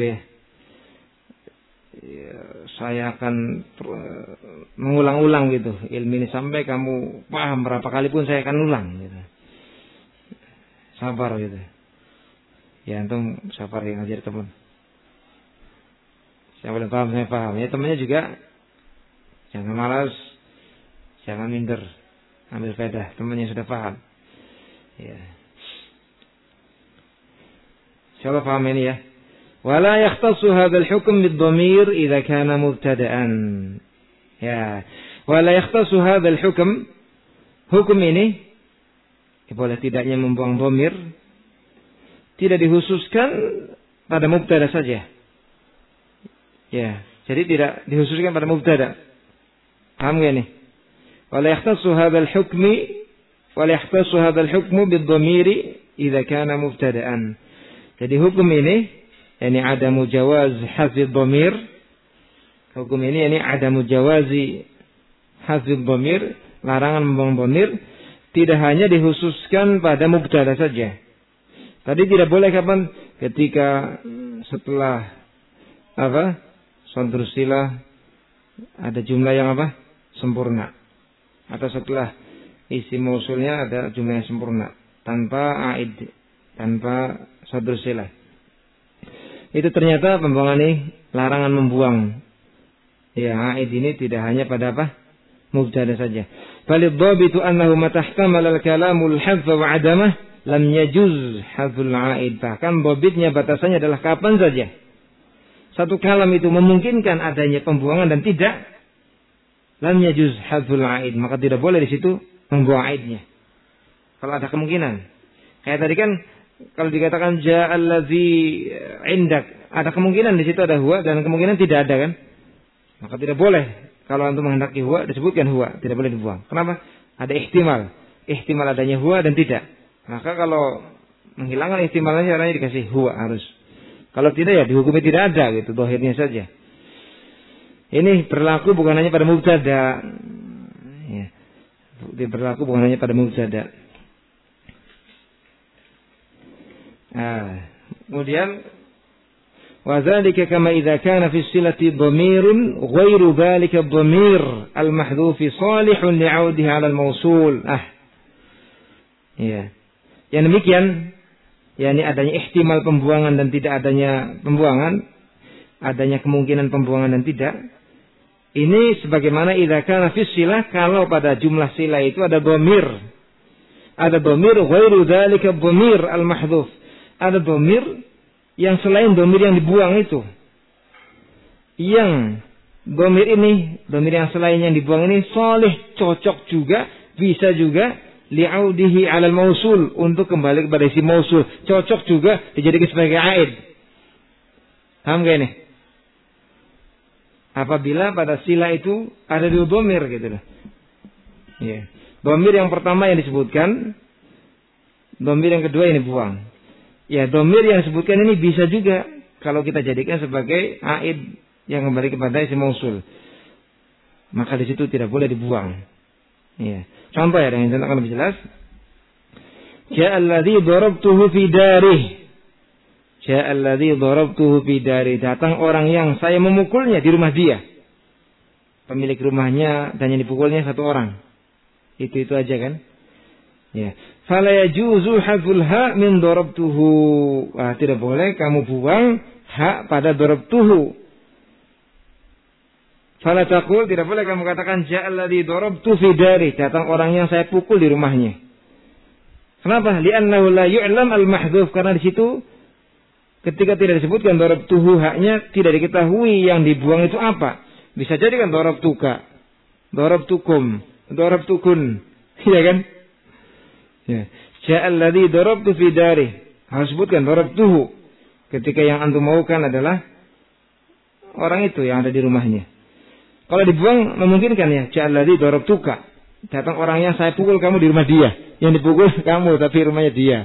saya akan mengulang-ulang gitu ilmu ini sampai kamu paham, berapa kali pun saya akan ulang gitu. Sabar gitu. Ya antum sabar yang ngajar teman. Saya belum paham, saya paham. Ya temannya juga jangan malas, jangan minder, ambil faedah. Temannya sudah paham. Ya. Insyaallah paham ini ya. Wala yakhtassu hadzal hukm bid-dhamir idza kana mubtada'an. Ya. Wala yakhtassu hadzal hukm, hukum ini boleh tidaknya membuang dhamir tidak dikhususkan pada mubtada saja. Ya, jadi tidak dikhususkan pada mubtada. Paham enggak nih? Wala yakhtassu hadzal hukmu bid-dhamiri idza kana mubtada'an. Jadi hukum ini yakni adamu jawaz hadzid dhamir. Hukum ini yakni adamu jawazi hadzid dhamir, larangan membuang dhamir tidak hanya dikhususkan pada mubtada saja. Tadi tidak boleh kapan? Ketika setelah sadrus silah ada jumlah yang sempurna. Atau setelah isim mausulnya ada jumlah yang sempurna tanpa aid, tanpa sadrus silah. Itu ternyata pembuangan ini larangan membuang. Ya, aid ini tidak hanya pada mubtada saja. Balid dhabitu annahu matahtamala al-kalamul hadza wa 'adamah lam yajuz hadzul aid. Bahkan dhabitnya batasannya adalah kapan saja satu kalam itu memungkinkan adanya pembuangan dan tidak, lam yajuz hadzul aid, maka tidak boleh di situ membuang aidnya. Kalau ada kemungkinan. Kayak tadi kan kalau dikatakan ja'al ladzi indak, ada kemungkinan di situ ada huwa dan kemungkinan tidak ada kan? Maka tidak boleh kalau antum menghendaki huwa disebutkan huwa, tidak boleh dibuang. Kenapa? Ada ihtimal adanya huwa dan tidak. Maka kalau menghilangkan ihtimalnya caranya dikasih huwa harus. Kalau tidak ya dihukumi tidak ada gitu, zahirnya saja. Ini berlaku bukan hanya pada mubtada. Ya. Berlaku bukan hanya pada mubtada. Kemudian وذلك كما إذا كان في الصلة ضمير غير ذلك الضمير المحذوف صالح لعوده على الموصول. Ya. Yang demikian, yakni adanya ihtimal pembuangan dan tidak adanya pembuangan, adanya kemungkinan pembuangan dan tidak. Ini sebagaimana idza kana fi silah, kalau pada jumlah silah itu ada dhamir. Ada dhamir ghairu dzalika dhamir al-mahdhuf. Ada dhamir yang selain dhamir yang dibuang itu. Yang dhamir yang selain yang dibuang ini salih, cocok juga, bisa juga li'audihi 'alal mausul, untuk kembali kepada isim mausul, cocok juga dijadikan sebagai aid. Paham gak ini? Apabila pada sila itu ada dua dhamir gitu loh. Ya. Dhamir yang pertama yang disebutkan, dhamir yang kedua yang dibuang. Ya, dhamir yang disebutkan ini bisa juga kalau kita jadikan sebagai aid yang kembali kepada isim mausul. Maka di situ tidak boleh dibuang. Ya. Contoh ya, yang akan lebih jelas. Ja'alladzi darabtuhu fi darih. Ja'alladzi darabtuhu fi darih. Datang orang yang saya memukulnya di rumah dia. Pemilik rumahnya dan yang dipukulnya satu orang. Itu aja kan? Ya. Fala yajuzu hadzul ha min darabtuhu. Tidak boleh kamu buang ha pada darabtuhu. Fala taqul, tidak boleh kamu katakan ja'alladzi darabtu fi dari, datang orang yang saya pukul di rumahnya. Kenapa? Li'annahu la yu'lam al-mahdhuf, karena di situ ketika tidak disebutkan darabtuhu, haknya tidak diketahui yang dibuang itu apa. Bisa jadi kan darabtuka, darabtukum, darabtukun. Iya kan? Ya. Ja'alladzi darabtu fi dari, harus sebutkan darabtuhu ketika yang antum maukan adalah orang itu yang ada di rumahnya. Kalau dibuang memungkinkan ya, ja'alladzi darabtuka, datang orang yang saya pukul kamu di rumah dia, yang dipukul kamu tapi rumahnya dia.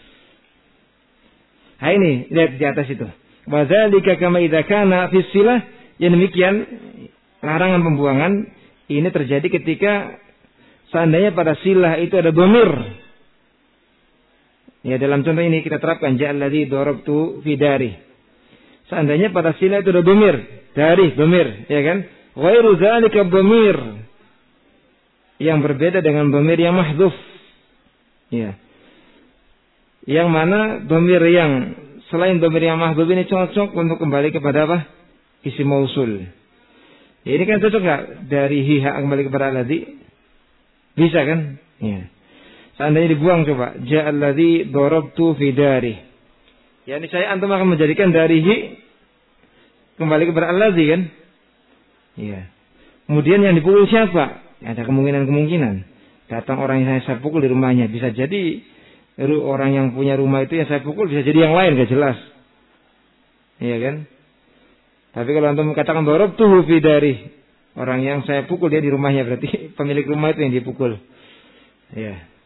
Nah ini lihat di atas itu. Wa dzalika kama idza kana fi silah, yang demikian larangan pembuangan ini terjadi ketika seandainya pada silah itu ada dhamir. Ya, dalam contoh ini kita terapkan ja'alladzi darabtu fi dari. Seandainya pada sila itu ada dhamir, dari dhamir, ya kan? Ghairu dzalika dhamir. Yang berbeda dengan dhamir yang mahdzuf. Ya. Yang mana dhamir yang selain dhamir yang mahdzuf ini cocok untuk kembali kepada apa? Isim mausul. Ya, ini kan cocok enggak dari hiha kembali kepada alladzi? Bisa kan? Ya. Seandainya dibuang coba, ja'alladzi darabtu fi dari. Ya, ini saya antum akan menjadikan dari hi kembali kepada alladzi kan? Iya. Kemudian yang dipukul siapa? Ya, ada kemungkinan. Datang orang yang saya pukul di rumahnya, bisa jadi orang yang punya rumah itu yang saya pukul, bisa jadi yang lain, gak jelas. Iya kan? Tapi kalau antum katakan darabtuhu fi dari, orang yang saya pukul dia di rumahnya, berarti pemilik rumah itu yang dipukul. Iya.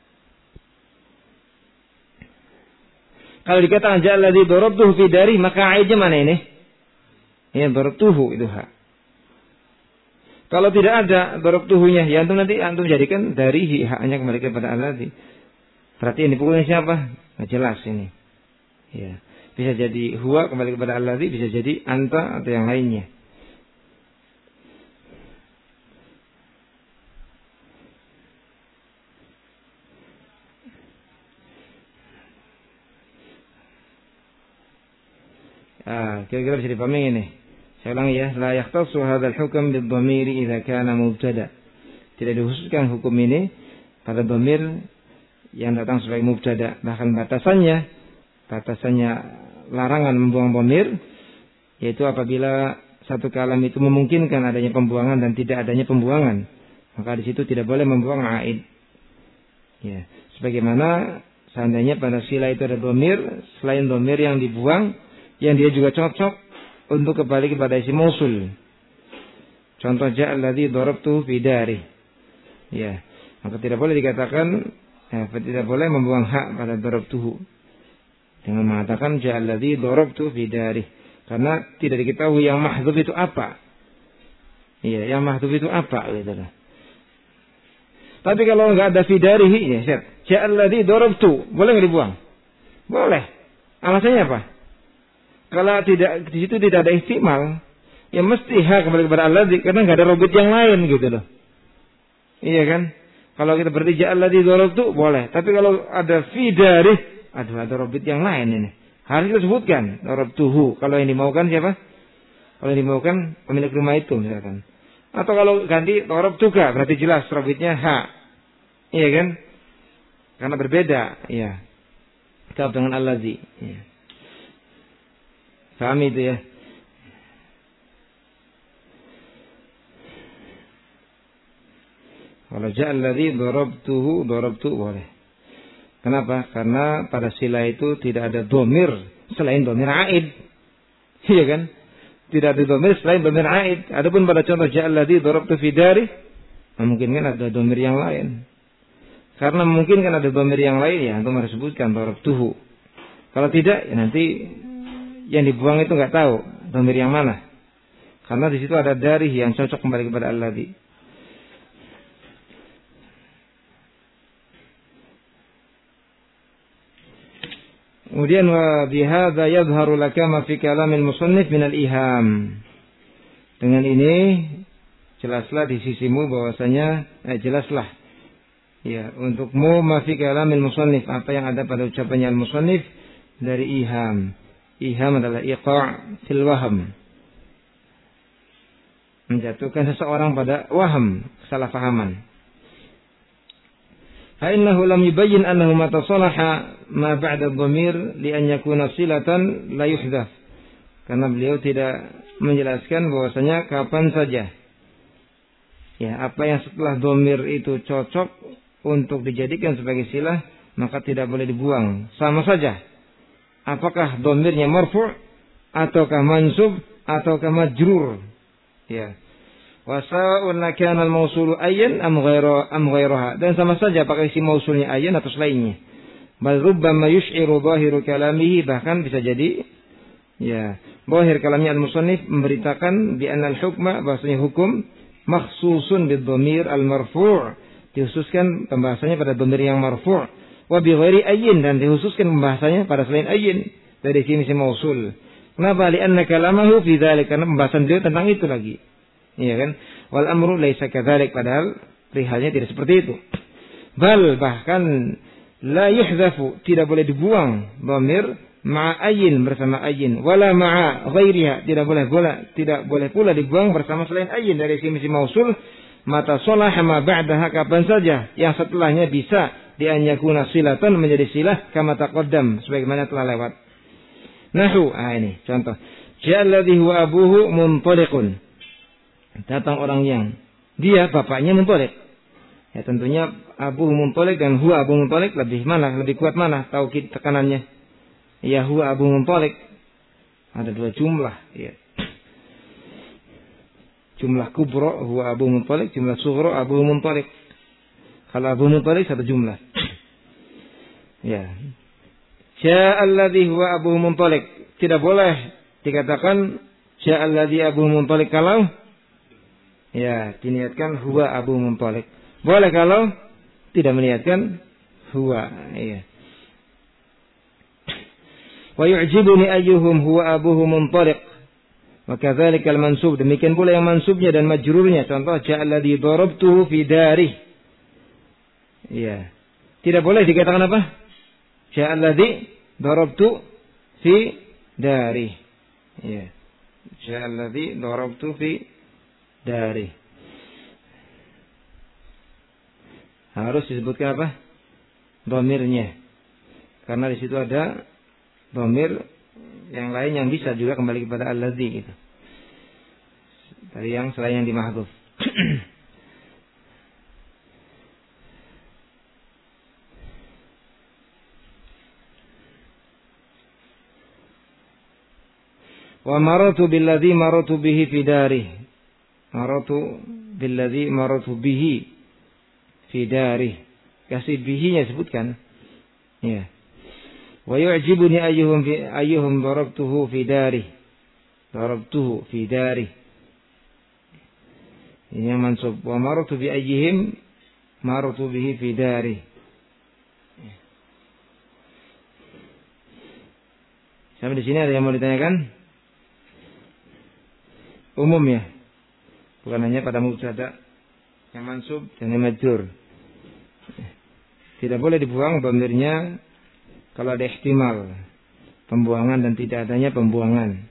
Kalau dikatakan ja'alladzi darabtuhu fi dari, maka aidnya mana ini? Ya, darabtuhu itu hak. Kalau tidak ada darabtuhunya, ya antum jadikan dari haknya kembali kepada alladzi. Berarti yang dipukulnya siapa? Nggak jelas ini. Ya. Bisa jadi huwa kembali kepada alladzi, bisa jadi anta atau yang lainnya. Kira-kira bisa dipahami ini. Saya ulangi ya, la yahtassu hadzal hukm bid-dhamiri idza kana mubtada. Tidak dikhususkan hukum ini pada dhamir yang datang sebagai mubtada. Bahkan batasannya larangan membuang dhamir yaitu apabila satu kalam itu memungkinkan adanya pembuangan dan tidak adanya pembuangan. Maka di situ tidak boleh membuang aid. Ya, sebagaimana seandainya pada sila itu ada dhamir selain dhamir yang dibuang, yang dia juga cocok untuk kembali kepada isim mausul. Contoh ja'alladzi darabtu fi dari. Ya, maka tidak boleh dikatakan tidak boleh membuang hak pada darabtuhu dengan mengatakan ja'alladzi darabtu fi dari, karena tidak diketahui yang mahdzuf itu apa. Iya, yang mahdzuf itu apa gitu loh. Tapi kalau enggak ada fi darihi, ya, ja'alladzi darabtu, boleh enggak dibuang? Boleh. Alasannya apa? Kalau tidak di situ tidak ada ihtimal, ya mesti hak kembali kepada alladzi karena enggak ada robit yang lain gitu loh. Iya kan? Kalau kita berarti ja'alladzi darabtu boleh, tapi kalau ada fi dari, ada robit yang lain ini. Harus kita sebutkan darabtuhu. Kalau yang dimaukan siapa? Kalau yang dimaukan pemilik rumah itu misalkan. Atau kalau ganti darabtuka berarti jelas robitnya ha. Iya kan? Karena berbeda, iya. Kaf dengan alladzi, iya. Paham itu ya? Kalau ja'alladzi darabtu boleh. Kenapa? Karena pada sila itu tidak ada dhamir selain dhamir aid. Iya kan? Tidak ada dhamir selain dhamir aid. Adapun pada contoh ja'alladzi darabtu fi dari, memungkinkan ada dhamir yang lain. Karena memungkinkan ada dhamir yang lain, ya antum harus sebutkan darabtuhu. Kalau tidak, ya nanti yang dibuang itu nggak tahu dhamir yang mana. Karena di situ ada dari yang cocok kembali kepada alladzi. Kemudian wa bihadza yadhharu laka ma fi kalamil musannif min al-iham. Dengan ini jelaslah di sisimu bahwasanya jelaslah ya untukmu ma fi kalamil musannif, apa yang ada pada ucapannya al-musannif dari iham. Iham adalah iqa' fil waham, menjatuhkan seseorang pada waham, kesalahpahaman. Fa innahu lam yubayyin annahu ma tasalaha ma ba'da dhamir li an yakuna silatan la yuhdaf. Karena beliau tidak menjelaskan bahwasanya kapan saja ya apa yang setelah dhamir itu cocok untuk dijadikan sebagai silah, maka tidak boleh dibuang. Sama saja apakah dhamirnya marfu' ataukah mansub ataukah majrur. Ya. Wa sa'un kana al-mausulu ayyan am ghairaha. Dan sama saja apakah isim mausulnya ayyan atau selainnya. Bal rubbama yush'iru zahiru kalamihi, bahkan bisa jadi ya zahir kalamnya al-musannif memberitakan bi anna al-hukma, bahasanya hukum makhsusun bid dhamir al-marfu', dikhususkan pembahasannya pada dhamir yang marfu', Wa bi ghairi ayyin, dan dikhususkan pembahasannya pada selain ayyin dari sini mausul. Kenapa? Li'anna kalamahu fi dzalik, karena pembahasan beliau tentang itu lagi. Iya kan? Wal amru laisa kadzalik, padahal perihalnya tidak seperti itu. Bahkan la yuhzafu, tidak boleh dibuang dhamir ma'a ayyin, bersama ayyin, wala ma'a ghairiha, tidak boleh pula dibuang bersama selain ayyin dari sini mausul. Mata solah ma ba'daha, kapan saja yang setelahnya bisa di an yakuna silatan, menjadi silah, kama taqaddam, sebagaimana telah lewat. Nahu, ini contoh. Ja'alladhi huwa abuhu muntaliqun. Datang orang yang dia bapaknya muntaliq. Ya tentunya abuhu muntaliq dan huwa abu muntaliq lebih kuat mana taukid tekanannya. Ya huwa abu muntaliq. Ada dua jumlah, ya. Jumlah kubra huwa abu muntaliq, jumlah sughra abu muntaliq. Kalau abu muntaliq satu jumlah. Ya. Ja'alladhi huwa abu muntaliq. Tidak boleh dikatakan ja'alladhi abu muntaliq kalau ya diniatkan huwa abu muntaliq. Boleh kalau tidak meniatkan huwa. Ya. Wa yu'jibuni ayyuhum huwa abuhu muntaliq. Wa kadzalikal mansub, demikian pula yang mansubnya dan majrurnya. Contoh ja'alladhi darabtuhu fi darih. Ya. Tidak boleh dikatakan apa? Ja'alladhi darabtu fi dari. Ya. Ja'alladhi darabtu fi dari. Harus disebutkan apa? Dhamirnya. Karena di situ ada dhamir yang lain yang bisa juga kembali kepada alladhi gitu. Dari yang selain yang dimahdzuf. Wa maratu billadhi maratu bihi fi darih. Maratu billadhi maratu bihi fi darih. Kasih bihi-nya sebutkan. Ya. Wa yu'jibuni ayyuhum darabtuhu fi darih. Darabtuhu fi darih. Ini yang mansub. Wa maratu bi ayyihim maratu bihi fi darih. Sampai di sini ada yang mau ditanyakan? Umum ya, bukan hanya pada mubtada yang mansub dan yang majrur. Tidak boleh dibuang dhamirnya kalau ada ihtimal pembuangan dan tidak adanya pembuangan.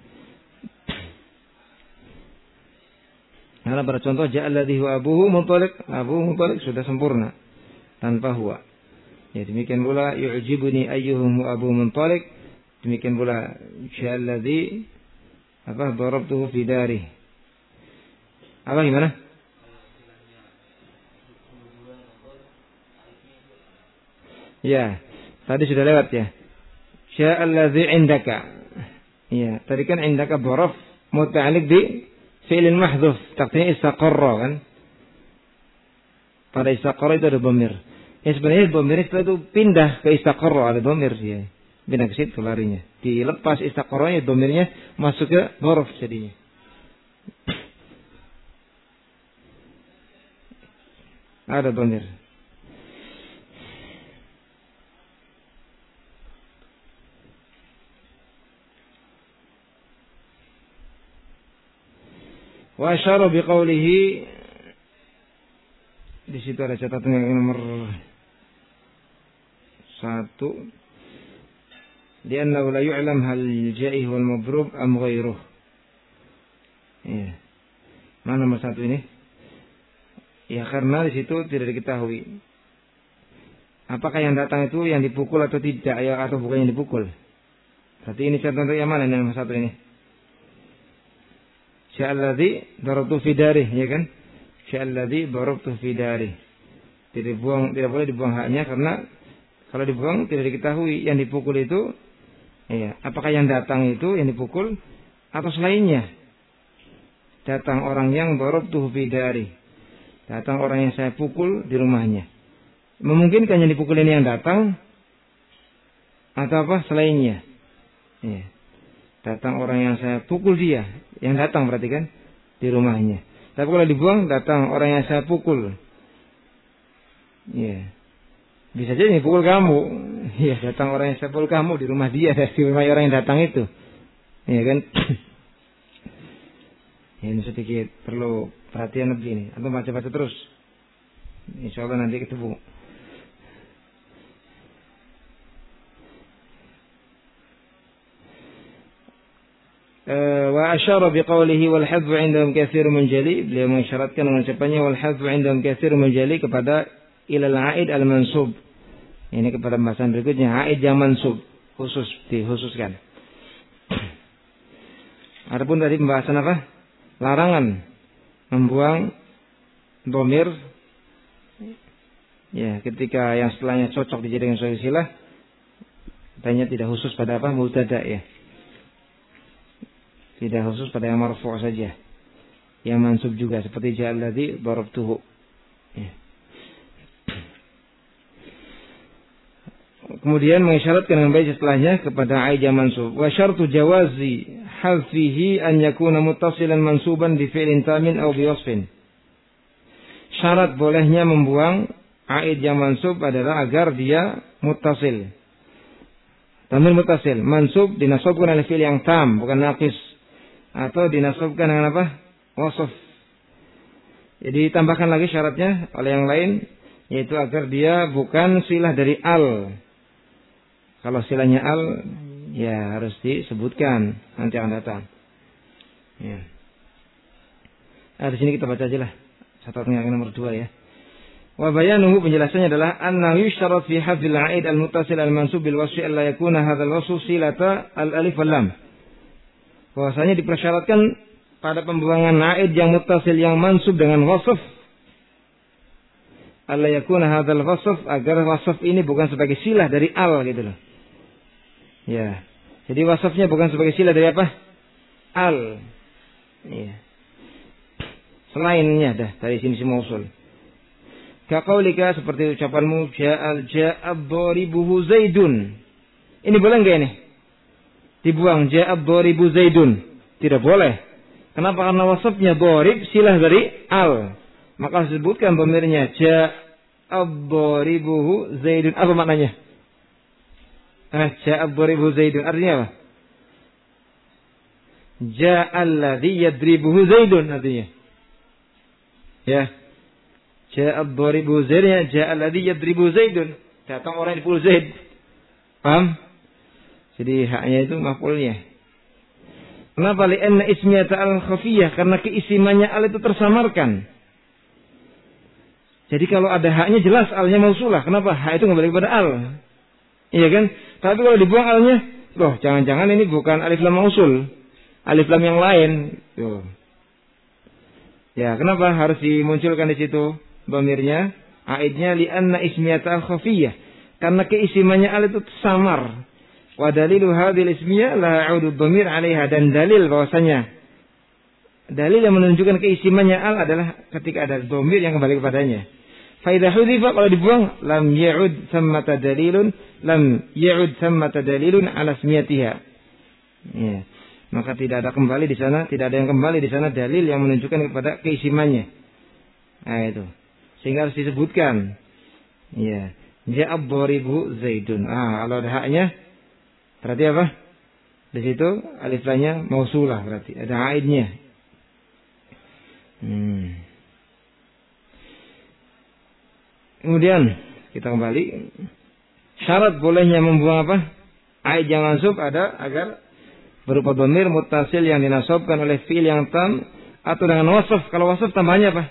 Karena pada contoh ja'alladhi huwa abuhu muntaliq, abu muntaliq sudah sempurna tanpa huwa. Ya demikian pula yu'jibuni ayyuhum abu muntaliq, demikian pula ja'alladhi darabtuhu fi darih. Apa gimana? Ya, tadi sudah lewat ya. Ja'alladhi indaka. Ya, tadi kan indaka dharaf muta'alliq di fi'il mahdhuf, takdirnya istaqarra kan? Pada istaqarra itu ada dhamir. Ya sebenarnya dhamir itu pindah ke istaqarra, ada dhamir ya. Pindah ke situ larinya. Dilepas istaqarranya, dhamirnya masuk ke dharaf jadinya. Ada dhamir. Wa asyara biqaulihi, di situ ada catatan yang nomor 1. Liannahu la yu'lam hal ja'ih wal mabrub am ghairuh. Ya. Mana nomor 1 ini? Ya karena di situ tidak diketahui apakah yang datang itu yang dipukul atau tidak, ya, atau bukan yang dipukul. Berarti ini contoh yang mana yang nomor 1 ini? Sya'alladhi darabtu fi darih, ya kan? Sya'alladhi darabtu fi darih. Tidak boleh dibuang haknya, karena kalau dibuang tidak diketahui yang dipukul itu, ya, apakah yang datang itu yang dipukul atau selainnya. Datang orang yang darabtuhu fi darih. Datang orang yang saya pukul di rumahnya. Memungkinkan yang dipukul ini yang datang atau apa selainnya. Ya. Datang orang yang saya pukul dia, yang datang berarti kan di rumahnya. Tapi kalau dibuang datang orang yang saya pukul. Ya. Bisa jadi pukul kamu. Ya, datang orang yang sepul kamu di rumah dia, di rumah orang yang datang itu. Ya kan? Ini sedikit perlu perhatian lebih ini. Atau baca-baca terus. Insya Allah nanti ketemu. Wa asyara biqaulihi wal hadfu 'indahum katsirun menjali. Beliau mengisyaratkan dengan ucapannya wal hadfu 'indahum katsirun menjali kepada ilal aid al mansub. Ini kepada pembahasan berikutnya, aid yang mansub khusus dikhususkan. Adapun tadi pembahasan apa? Larangan membuang dhamir ya ketika yang setelahnya cocok dijadikan suatu silah, tanya tidak khusus pada apa? Mubtada ya. Tidak khusus pada yang marfu' saja. Yang mansub juga seperti ja'alladzi darabtuhu. Ya. Kemudian mengisyaratkan dengan baik setelahnya kepada aid yang mansub. Wa syartu jawazi hadfihi an yakuna muttasilan mansuban bi fi'lin tamin aw bi wasfin. Syarat bolehnya membuang aid yang mansub adalah agar dia muttasil. Tamir muttasil, mansub dinasabkan oleh fi'il yang tam, bukan naqis. Atau dinasabkan dengan apa? Wasf. Jadi tambahkan lagi syaratnya oleh yang lain, yaitu agar dia bukan silah dari al. Kalau silahnya al, ya harus disebutkan nanti akan datang. Ya. Di sini kita baca aja lah. Catatan yang nomor 2 ya. Wa bayanuhu, penjelasannya adalah annahu yushtarat fi hadzil aid al-muttasil al-mansub bil wasfi alla yakuna hadzal wasf silata al-alif wal lam. Bahwasanya dipersyaratkan pada pembuangan aid yang muttasil yang mansub dengan wasf alla yakuna hadzal wasf, agar wasf ini bukan sebagai silah dari al gitu loh. Ya. Jadi wasfnya bukan sebagai silah dari apa? Al. Ya. Selainnya dah dari sini semua usul. Kaqaulika, seperti ucapanmu ja'ad dharibuhu Zaidun. Ini boleh enggak ini? Dibuang ja'ad dharibu Zaidun. Tidak boleh. Kenapa? Karena wasfnya dharib silah dari al. Maka disebutkan dhamirnya ja'ad dharibuhu Zaidun. Apa maknanya? Ja'ad dharibuhu Zaidun artinya apa? Ja'alladzi yadribuhu Zaidun artinya. Ya. Ja'ad dharibuhu Zaidun, ja'alladzi yadribuhu Zaidun. Datang orang yang dipukul Zaid. Paham? Jadi haknya itu maf'ulnya. Kenapa? Li'anna ismiyata al-khafiyah, karena keisimanya al itu tersamarkan. Jadi kalau ada haknya jelas alnya mausulah. Kenapa? Hak itu kembali kepada al. Iya kan? Tapi kalau dibuang alnya, loh jangan-jangan ini bukan alif lam mausul, alif lam yang lain. Tuh. Ya, kenapa harus dimunculkan di situ dhamirnya? Aidnya li'anna ismiyata al-khafiyah, karena keisimanya al itu samar. Wa dalilu hadhil ismiyah la ya'udu dhamir 'alaiha, dan dalil bahwasanya dalil yang menunjukkan keisimanya al adalah ketika ada dhamir yang kembali kepadanya. Fa idza hudzifa, kalau dibuang, lam ya'ud thammata dalilun ala ismiyatiha. Ya. Maka tidak ada kembali di sana, tidak ada yang kembali di sana dalil yang menunjukkan kepada keisimannya. Nah itu. Sehingga harus disebutkan. Ya. Ja'ad dharibu Zaidun. Kalau ada haknya berarti apa? Di situ alif lamnya mausulah, berarti ada aidnya. Kemudian kita kembali. Syarat bolehnya membuang apa? Aid yang mansub ada agar berupa dhamir muttasil yang dinasabkan oleh fi'il yang tam atau dengan wasf. Kalau wasf tambahnya apa?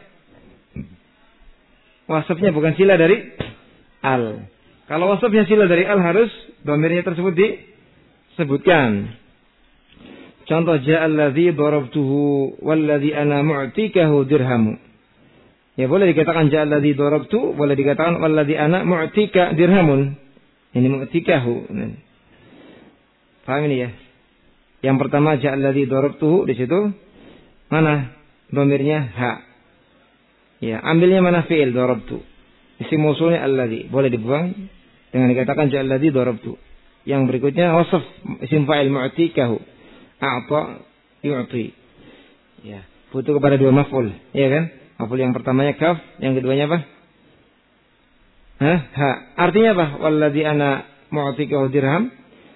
Wasfnya bukan sila dari al. Kalau wasfnya sila dari al, harus dhamirnya tersebut disebutkan. Contoh ja'alladzi darabtuhu walladzi ana mu'tikahu dirhamu. Ya boleh dikatakan ja'alladzi darabtu, boleh dikatakan walladzi ana mu'tika dirhamun. Ini mu'tikahu. Paham ini ya? Yang pertama ja'alladzi darabtuhu, di situ mana dhamirnya ha. Ya, ambilnya mana fi'il darabtu. Isim mausulnya alladzi, boleh dibuang dengan dikatakan ja'alladzi darabtu. Yang berikutnya wasf isim fa'il mu'tikahu. A'ta yu'ti. Ya, butuh kepada dua maf'ul, ya kan? Maf'ul yang pertamanya kaf, yang keduanya apa? Ha. Artinya apa? Walladzi ana mu'tikahu dirham.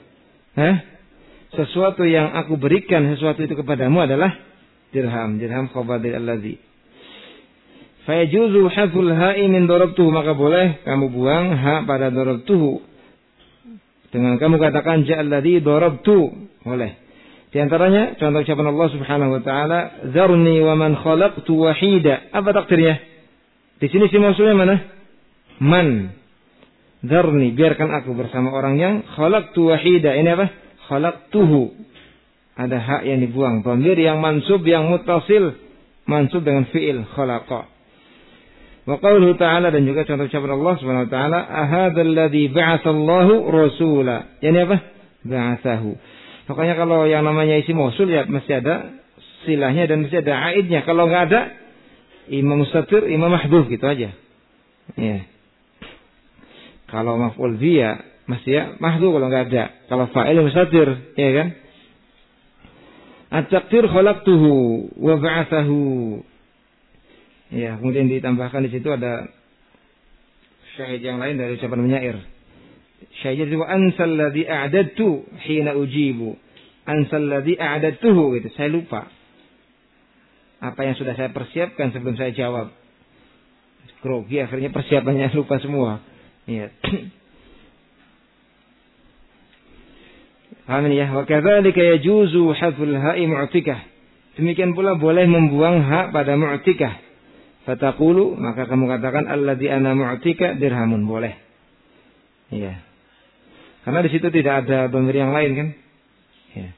Sesuatu yang aku berikan sesuatu itu kepadamu adalah dirham. Dirham khabar dari alladzi. Fa yajuzu hadzul ha'i min darabtuhu, maka boleh kamu buang ha pada darabtuhu. Dengan kamu katakan ja'alladzi darabtu, boleh. Di antaranya contoh ucapan Allah Subhanahu wa taala, "Dzarni wa man khalaqtu wahida." Apa takdirnya? Di sini si mausulnya mana? Man. Dzarni, biarkan aku bersama orang yang khalaqtu wahida. Ini apa? Khalaqtuhu. Ada hak yang dibuang. Dhamir yang mansub yang muttasil, mansub dengan fi'il khalaqa. Wa qauluhu ta'ala, dan juga contoh ucapan Allah Subhanahu wa taala, "Ahadzal ladzi ba'atsallahu rasula." Yani apa? Ba'atsahu. Pokoknya kalau yang namanya isi mausul ya mesti ada silahnya dan mesti ada aidnya. Kalau enggak ada, imam mustatir, imam mahdhuf gitu aja. Ya. Kalau maf'ul bi ya mesti ya mahdhuf kalau enggak ada. Kalau fa'il mustatir, ya kan? At-taqdir khalaqtuhu wa ba'atsahu. Ya, kemudian ditambahkan di situ ada syahid yang lain dari ucapan penyair. Syahid itu ansal ladzi a'dadtu hina ujibu. Ansal ladzi a'dadtuhu, gitu. Saya lupa apa yang sudah saya persiapkan sebelum saya jawab. Grogi akhirnya persiapannya lupa semua. Ya. Amin ya. Wa kadzalika yajuzu hadzul ha'i mu'tikah. Demikian pula boleh membuang hak pada mu'tikah. Fataqulu, maka kamu katakan alladzi ana mu'tika dirhamun, boleh. Iya. Karena di situ tidak ada dhamir yang lain kan? Ya.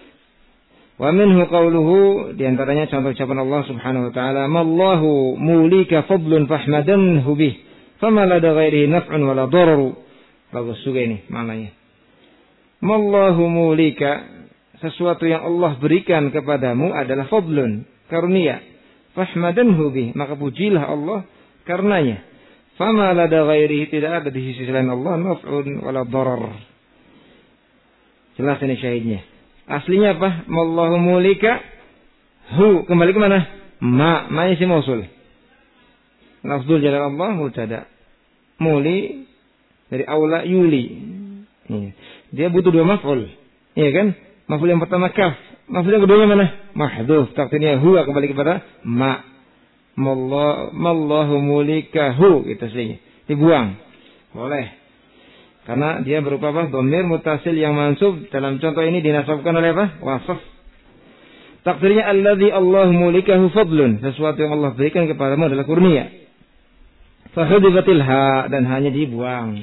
Wa minhu qauluhu, di antaranya contoh ucapan Allah Subhanahu wa taala, "Mallahu mulika fadlun fahmadanhu bih, fama lada ghairihi naf'un wala dararu." Bagus juga ini maknanya. Mallahu mulika, sesuatu yang Allah berikan kepadamu adalah fadlun, karunia. Fahmadanhu bih, maka pujilah Allah karenanya. Fama lada ghairihi, tidak ada di sisi selain Allah naf'un wala darar. Jelas ini syahidnya. Aslinya apa? Mallahu mulika hu, kembali ke mana? Ma isi mausul. Lafzul jalal Allah mubtada. Muli dari aula yuli. Dia butuh dua maf'ul. Iya kan? Maf'ul yang pertama kaf. Maf'ul yang kedua mana? Mahdhuf. Takdirnya huwa, kembali kepada ma. Mallahu mulikahu, gitu aslinya. Dibuang. Boleh. Karena dia berupa apa? Dhamir mutasil yang mansub. Dalam contoh ini dinasabkan oleh apa? Wasaf. Takdirnya alladzi Allah mulikahu fadlun. Sesuatu yang Allah berikan kepadamu adalah kurnia. Fahudibatil ha, dan hanya dibuang.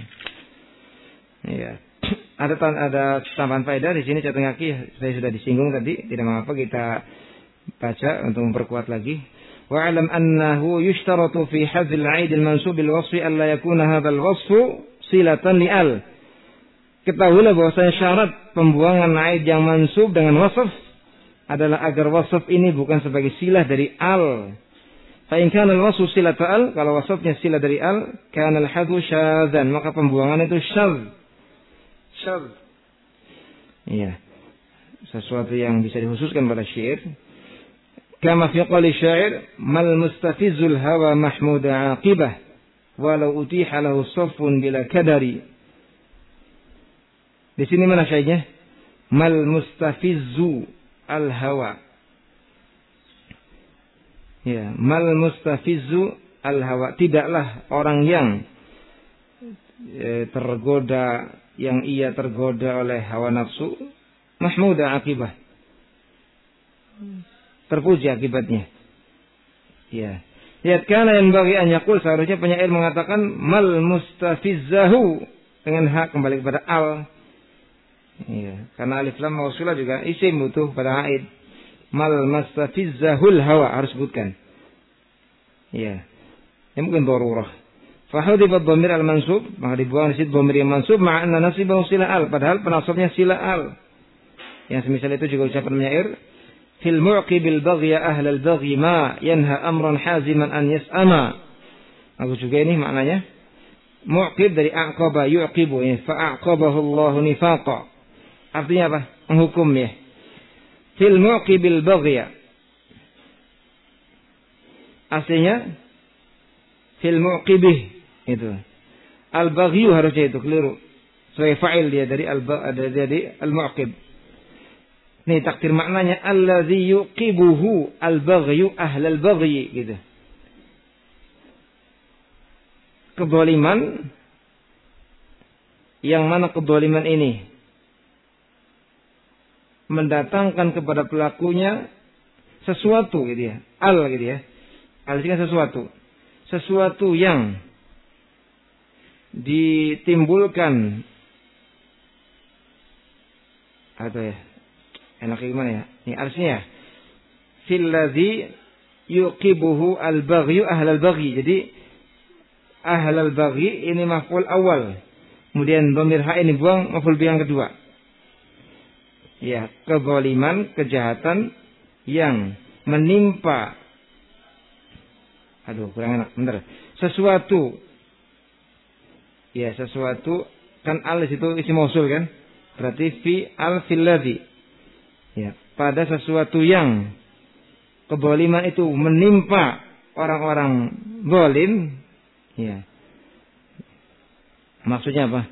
Ya. Ada tambahan faedah di sini catatan kaki. Saya sudah disinggung tadi. Tidak mengapa kita baca untuk memperkuat lagi. Wa'alam annahu yushtaratu fi hadzil 'aid al-mansub bil-wasfi alla yakuna hadzal wasfu silatan li'al. Ketahuilah bahwasanya syarat pembuangan 'aid yang mansub dengan wasf adalah agar wasf ini bukan sebagai silah dari al. Fa in kana al-wasfu silata al, kalau wasfnya silah dari al, kana al-hadhu syadzan, maka pembuangan itu syadz. Iya. Sesuatu yang bisa dikhususkan pada syair. Kama fi qali syair, mal mustafizul hawa mahmud aqibah walau utiha lahu safun bila kadari. Di sini mana syairnya? Mal mustafizu al hawa. Ya, mal mustafizu al hawa, tidaklah orang yang tergoda, yang ia tergoda oleh hawa nafsu, mahmud aqibah, terpuji akibatnya. Ya. Lihat, kana yang bagi an yaqul, seharusnya penyair mengatakan mal mustafizzahu dengan hak kembali kepada al. Ya, karena alif lam mausulah juga isim butuh pada aid. Mal mustafizzahul hawa harus sebutkan. Ya. Ini mungkin darurah. Fa hudifa dhamir al mansub, maka dibuang di situ dhamir yang mansub ma'anna nasibahu sila al, padahal penasabnya sila al. Yang semisal itu juga ucapan penyair, fil mu'qibil baghya ahlal baghi ma yanha amran haziman an yas'ama. Aku juga ini maknanya mu'qib dari aqaba yu'qibu, ya, fa aqabahu Allah nifaqa. Artinya apa? Menghukum, ya. Fil mu'qibil baghya, aslinya fil mu'qibih, itu Al-baghi harusnya itu keliru. Sebagai fa'il dia dari al-mu'aqib. Nih takdir maknanya allazi yuqibuhu al-baghyu ahlal baghi gitu. Kedzaliman yang mana kedzaliman ini mendatangkan kepada pelakunya sesuatu gitu ya. Gitu ya. Al-nya sesuatu yang ditimbulkan atau ya enaknya gimana ya? Ini artinya fil ladzi yuqibuhu al-baghyu ahlal baghi. Jadi ahlal baghi ini maf'ul awal. Kemudian dhamir ha ini buang maf'ul bi yang kedua. Ya, kezaliman, kejahatan yang menimpa. Aduh, kurang enak. Bentar. Sesuatu. Ya, sesuatu kan al itu isi mausul kan? Berarti fi al fil ladzi. Ya, pada sesuatu yang kezaliman itu menimpa orang-orang zalim. Ya. Maksudnya apa?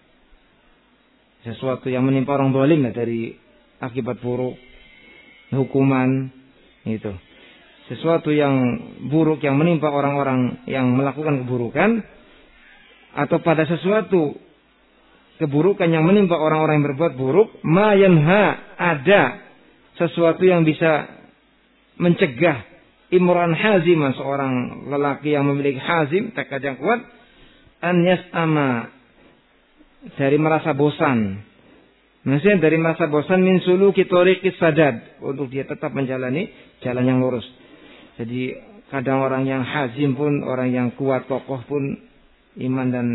Sesuatu yang menimpa orang zalim dari akibat buruk, hukuman itu. Sesuatu yang buruk yang menimpa orang-orang yang melakukan keburukan, atau pada sesuatu keburukan yang menimpa orang-orang yang berbuat buruk, ma yanha, ada sesuatu yang bisa mencegah imran haziman, seorang lelaki yang memiliki hazim, tekad yang kuat, an yas'ama, dari merasa bosan. Maksudnya dari merasa bosan min suluki tariqis sadad, untuk dia tetap menjalani jalan yang lurus. Jadi kadang orang yang hazim pun, orang yang kuat kokoh pun iman dan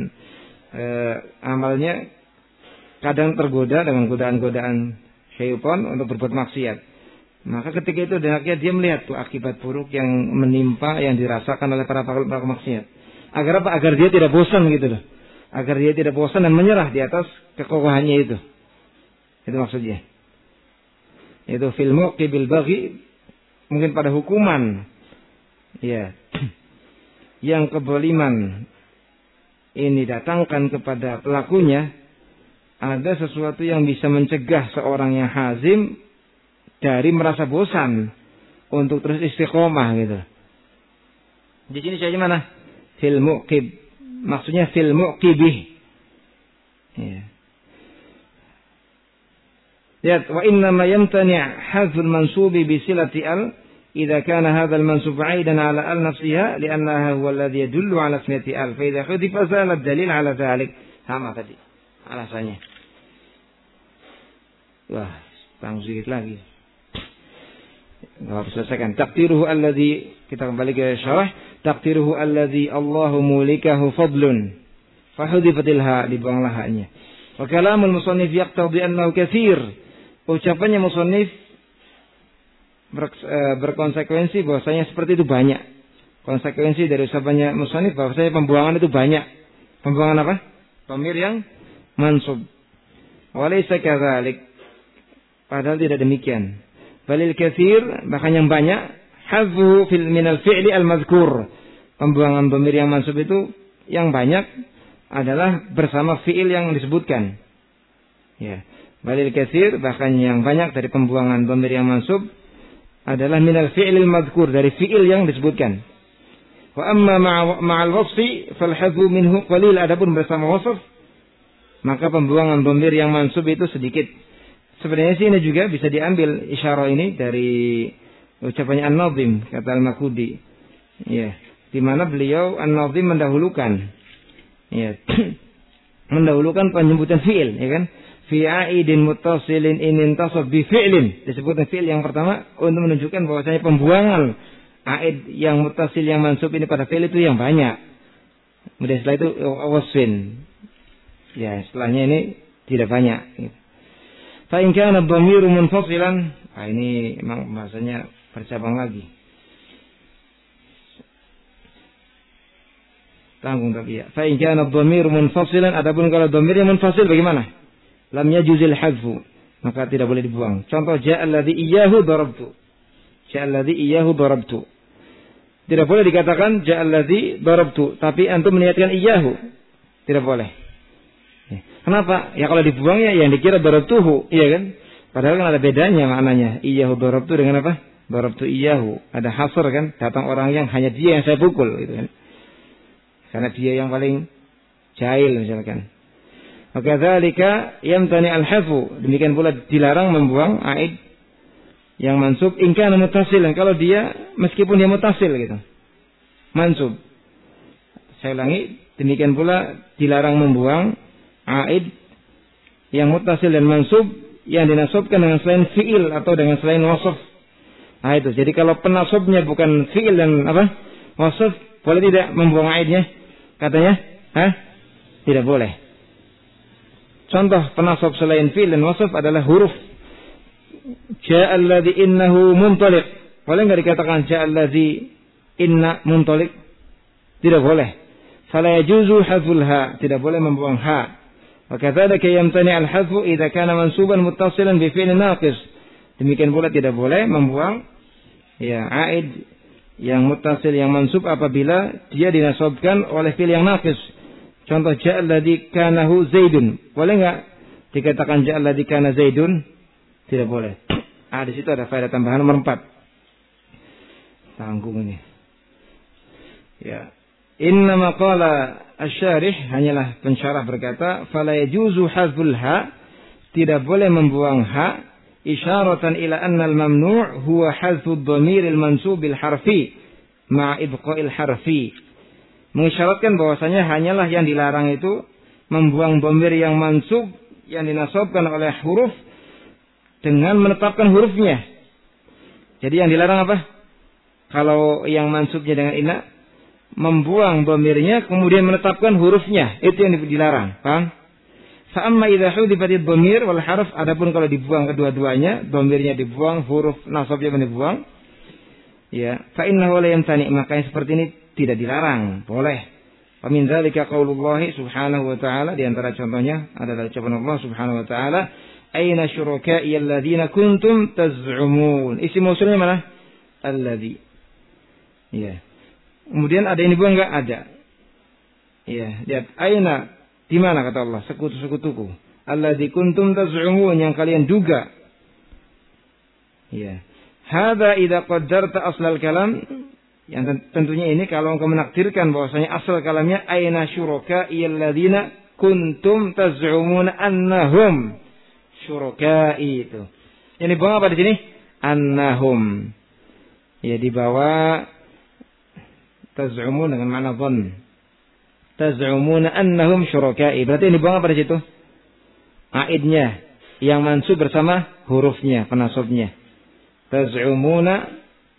amalnya kadang tergoda dengan godaan-godaan syaitan untuk berbuat maksiat. Maka ketika itu dia melihat tuh akibat buruk yang menimpa, yang dirasakan oleh para pelaku maksiat. Agar apa? Agar dia tidak bosan gitu loh. Agar dia tidak bosan dan menyerah di atas kekokohannya itu. Itu maksudnya. Itu fil muqibil baghi, mungkin pada hukuman ya yang kezaliman ini datangkan kepada pelakunya, ada sesuatu yang bisa mencegah seorang yang hazim dari merasa bosan untuk terus istiqomah gitu. Di sini saya mana? Fil muqib. Maksudnya fil muqibih. Ya. Lihat, wa inna ma yamtani' hadzul mansubi bi silati al idza kana hadzal mansub 'aidan 'ala al nafsiha li'annaha huwa alladhi yadullu 'ala ismati al fa idza khudifa zala ad-dalil 'ala dzalik. Sama tadi alasannya. Wah, tanggung sedikit lagi. Harus selesaikan. Taqdiruhu alladhi, kita kembali ke syarah. Taqdiruhu alladhi Allahu mulikahu fadlun. Fahudifatil ha, dibuanglah haknya. Wa kalamul musannif yaqtadi annahu katsir. Ucapannya musannif berkonsekuensi bahwasanya seperti itu banyak. Konsekuensi dari ucapannya musannif bahwasanya pembuangan itu banyak. Pembuangan apa? Dhamir yang mansub. Walaysa kadzalik. Padahal tidak demikian. Balil katsir, bahkan yang banyak, hadzu fil minal fi'li al-mazkur. Pembuangan dhamir yang mansub itu yang banyak adalah bersama fi'il yang disebutkan. Ya. Balil katsir, bahkan yang banyak dari pembuangan dhamir yang mansub adalah minal fi'lil mazkur, dari fi'il yang disebutkan. Wa amma ma'al wasfi fal hadzu minhu qalil, adapun bersama wasf maka pembuangan dhamir yang mansub itu sedikit. Sebenarnya sih ini juga bisa diambil isyarah ini dari ucapannya An-Nazim, kata Al-Makudi. Ya, di mana beliau An-Nazim mendahulukan ya, mendahulukan penyebutan fi'il, ya kan? Fi aidin muttasilin in intasab bi fi'lin. Disebutkan fi'il yang pertama untuk menunjukkan bahwasanya pembuangan aid yang muttasil yang mansub ini pada fi'il itu yang banyak. Kemudian setelah itu wasfin. Ya, setelahnya ini tidak banyak. Fa in kana dhamiru munfasilan, ini memang bahasanya bercabang lagi. Tanggung tapi ya. Fa in kana dhamiru munfasilan, adapun kalau dhamirnya munfasil bagaimana? Lam yajuzil hadfu, maka tidak boleh dibuang. Contoh ja'a alladhi iyyahu darabtu. Ja'a alladhi iyyahu darabtu. Tidak boleh dikatakan ja'a alladhi darabtu, tapi antum meniatkan iyyahu. tidak boleh. Kenapa? Ya kalau dibuang ya yang dikira darabtuhu, iya kan? Padahal kan ada bedanya maknanya. Iyyahu darabtu dengan apa? Darabtu iyyahu. Ada hasr kan? Datang orang yang hanya dia yang saya pukul gitu kan. Karena dia yang paling jahil misalkan. Maka dzalika yamtani al-hafu. Demikian pula dilarang membuang aid yang mansub in kana muttasilan, kalau dia meskipun dia muttasil gitu. Mansub. Saya ulangi, demikian pula dilarang membuang aid yang muttasil dan mansub yang dinasabkan dengan selain fi'il atau dengan selain wasf. Nah itu. Jadi kalau penasabnya bukan fi'il dan apa? Wasf, boleh tidak membuang aidnya? Katanya, tidak boleh. Contoh penasab selain fi'il dan wasf adalah huruf. Ja'alladzi innahu muntaliq. Boleh enggak dikatakan ja'alladzi inna muntaliq? Tidak boleh. Fala yajuzu hadzful ha, tidak boleh membuang ha. Wa kadzalika yamtani al-hadzfu idza kana mansuban muttasilan bi fi'lin naqis. Demikian pula tidak boleh membuang ya aid yang muttasil yang mansub apabila dia dinasabkan oleh fi'il yang naqis. Contoh ja'alladzi kanahu zaidun. Boleh enggak dikatakan ja'alladzi kana zaidun? Tidak boleh. Di situ ada faedah tambahan nomor 4. Tanggung ini. Ya. Innama qala asy-syarih, hanyalah pensyarah berkata, fala yajuzu hadzful ha, tidak boleh membuang ha, isyaratan ila anna al-mamnu' huwa hadzfu ad-dhamir al-mansub bil harfi ma'a ibqa'il harfi. Mengisyaratkan bahwasanya hanyalah yang dilarang itu membuang dhamir yang mansub yang dinasabkan oleh huruf dengan menetapkan hurufnya. Jadi yang dilarang apa? Kalau yang mansubnya dengan inna, membuang dhamirnya kemudian menetapkan hurufnya, itu yang dilarang. Paham? Fa'amma idza hudifat ad-dhamir wal harf, adapun kalau dibuang kedua-duanya, dhamirnya dibuang, huruf nasabnya dibuang, ya, fa innahu la yamtani, maka yang seperti ini tidak dilarang, boleh. Wa min dzalika qaulullah subhanahu wa ta'ala, di antara contohnya adalah ucapan Allah subhanahu wa ta'ala, aina syuraka'i alladzina kuntum taz'umun. Isim mausulnya mana? Alladzi. Ya. Kemudian ada yang dibuang enggak? Ada. Ya, lihat aina, di mana kata Allah? Sekutu-sekutuku. Alladzi kuntum taz'umun, yang kalian duga. Ya. Hadza idza qaddarta aslal kalam, yang tentunya ini kalau engkau menakdirkan bahwasanya asal kalamnya aina syuraka'i alladzina kuntum taz'umun annahum syuraka'i, itu. Yang dibuang apa di sini? Annahum. Ya, dibawa taz'umun dengan makna dhann. Taz'umuna annahum syuraka'i. Berarti ini dibuang apa di situ? Aidnya yang mansub bersama hurufnya, penasabnya. Taz'umuna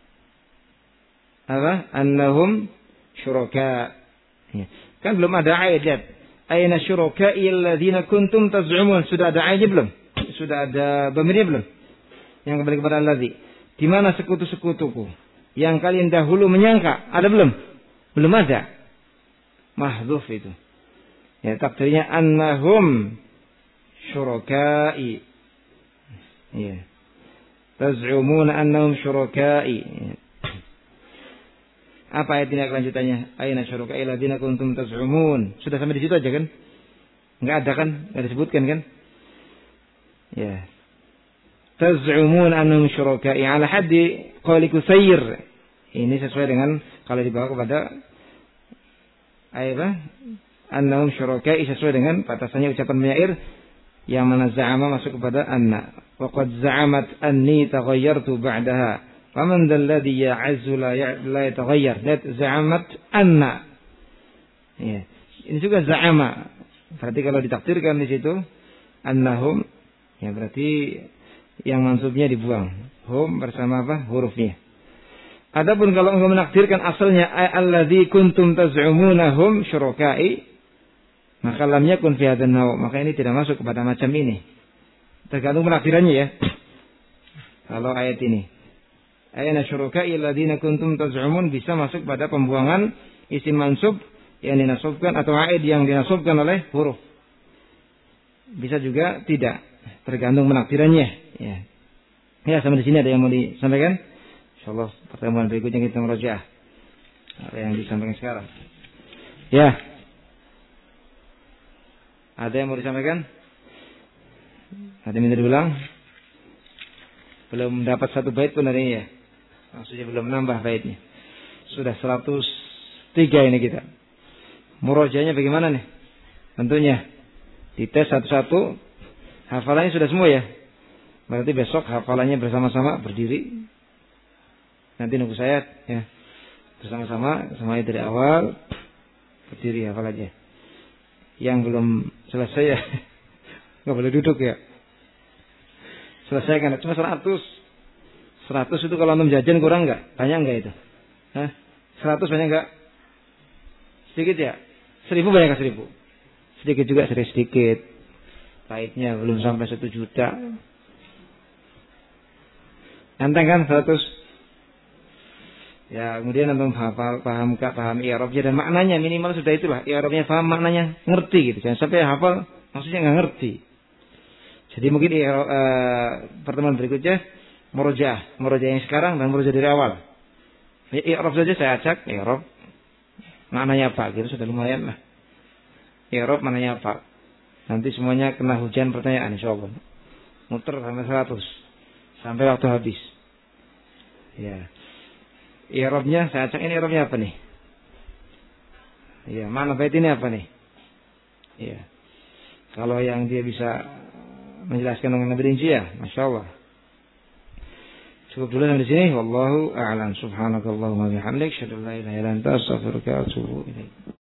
apa? Annahum syuraka'. Ya. Kan belum ada aid, lihat. Aina syuraka'i alladzina kuntum taz'umun. Sudah ada aidnya belum? Sudah ada dhamirnya belum? Yang kembali kepada alladzi. Di mana sekutu-sekutuku yang kalian dahulu menyangka? Ada belum? Belum ada. Mahdzuf itu. Ya, takdirnya annahum syuraka'i. Ya. Taz'umuna annahum syuraka'i. Ya. Apa ayat ini kelanjutannya? Aina syuraka'i alladzina kuntum taz'umun. Sudah sampai di situ aja kan? Enggak ada kan? Enggak disebutkan kan? Ya. Taz'umun annahum syuraka'i ala haddi qawli Kusayr. Ini sesuai dengan kalau dibawa kepada ayat annahum syuraka'i, sesuai dengan batasannya ucapan penyair yang mana za'ama masuk kepada anna. Wa qad za'amat anni taghayyartu ba'daha. Faman dzalladzi ya'azzu la yataghayyar. Lihat za'amat anna. Ya. Ini juga za'ama. Berarti kalau ditakdirkan di situ annahum, ya berarti yang mansubnya dibuang. Hum bersama apa? Hurufnya. Adapun kalau engkau menakdirkan asalnya alladzi kuntum taz'umunahum syuraka'i, maka lam yakun fi hadzal naw', maka ini tidak masuk kepada macam ini. Tergantung penakdirannya ya. Kalau ayat ini aina syuraka'i alladzina kuntum taz'umun bisa masuk pada pembuangan isim mansub yang dinasabkan atau aid yang dinasabkan oleh huruf. Bisa juga tidak, tergantung penakdirannya ya. Ya, sampai di sini ada yang mau disampaikan? Insyaallah pertemuan berikutnya kita merajaah apa yang disampaikan sekarang. Ya. Ada yang mau disampaikan? Ada yang minta diulang? Belum dapat satu bait pun hari ini ya. Maksudnya belum nambah baitnya. Sudah 103 ini kita. Murojaahnya bagaimana nih? Tentunya dites satu-satu. Hafalannya sudah semua ya. Berarti besok hafalannya bersama-sama berdiri. Nanti nunggu saya ya. Bersama-sama semuanya dari awal berdiri hafalannya. Yang belum selesai ya nggak boleh duduk ya. Selesai kan cuma 100 itu kalau 6 jajan kurang nggak? Banyak nggak itu? 100 banyak nggak? Sedikit ya? 1000 banyak nggak 1000? Sedikit juga, sedikit. Pahitnya belum sampai 1 juta. Enteng kan 100? Ya kemudian antum paham i'rabnya dan maknanya, minimal sudah itulah. I'rabnya paham, maknanya ngerti gitu. Jangan sampai hafal maksudnya nggak ngerti. Jadi mungkin pertemuan berikutnya murojaah yang sekarang dan murojaah dari awal. Ya, i'rab saja saya acak, i'rab maknanya apa gitu sudah lumayan lah. I'rab maknanya apa? Nanti semuanya kena hujan pertanyaan insyaallah. Muter sampai 100 sampai waktu habis. Ya. I'rabnya saya acak, ini i'rabnya apa nih? Iya, mana bait ini apa nih? Iya. Kalau yang dia bisa menjelaskan dengan lebih rinci ya, Masya Allah. Cukup dulu sampai di sini. Wallahu a'lam. Subhanakallahumma bihamdik, asyhadu an la ilaha illa anta, astaghfiruka wa atubu ilaik.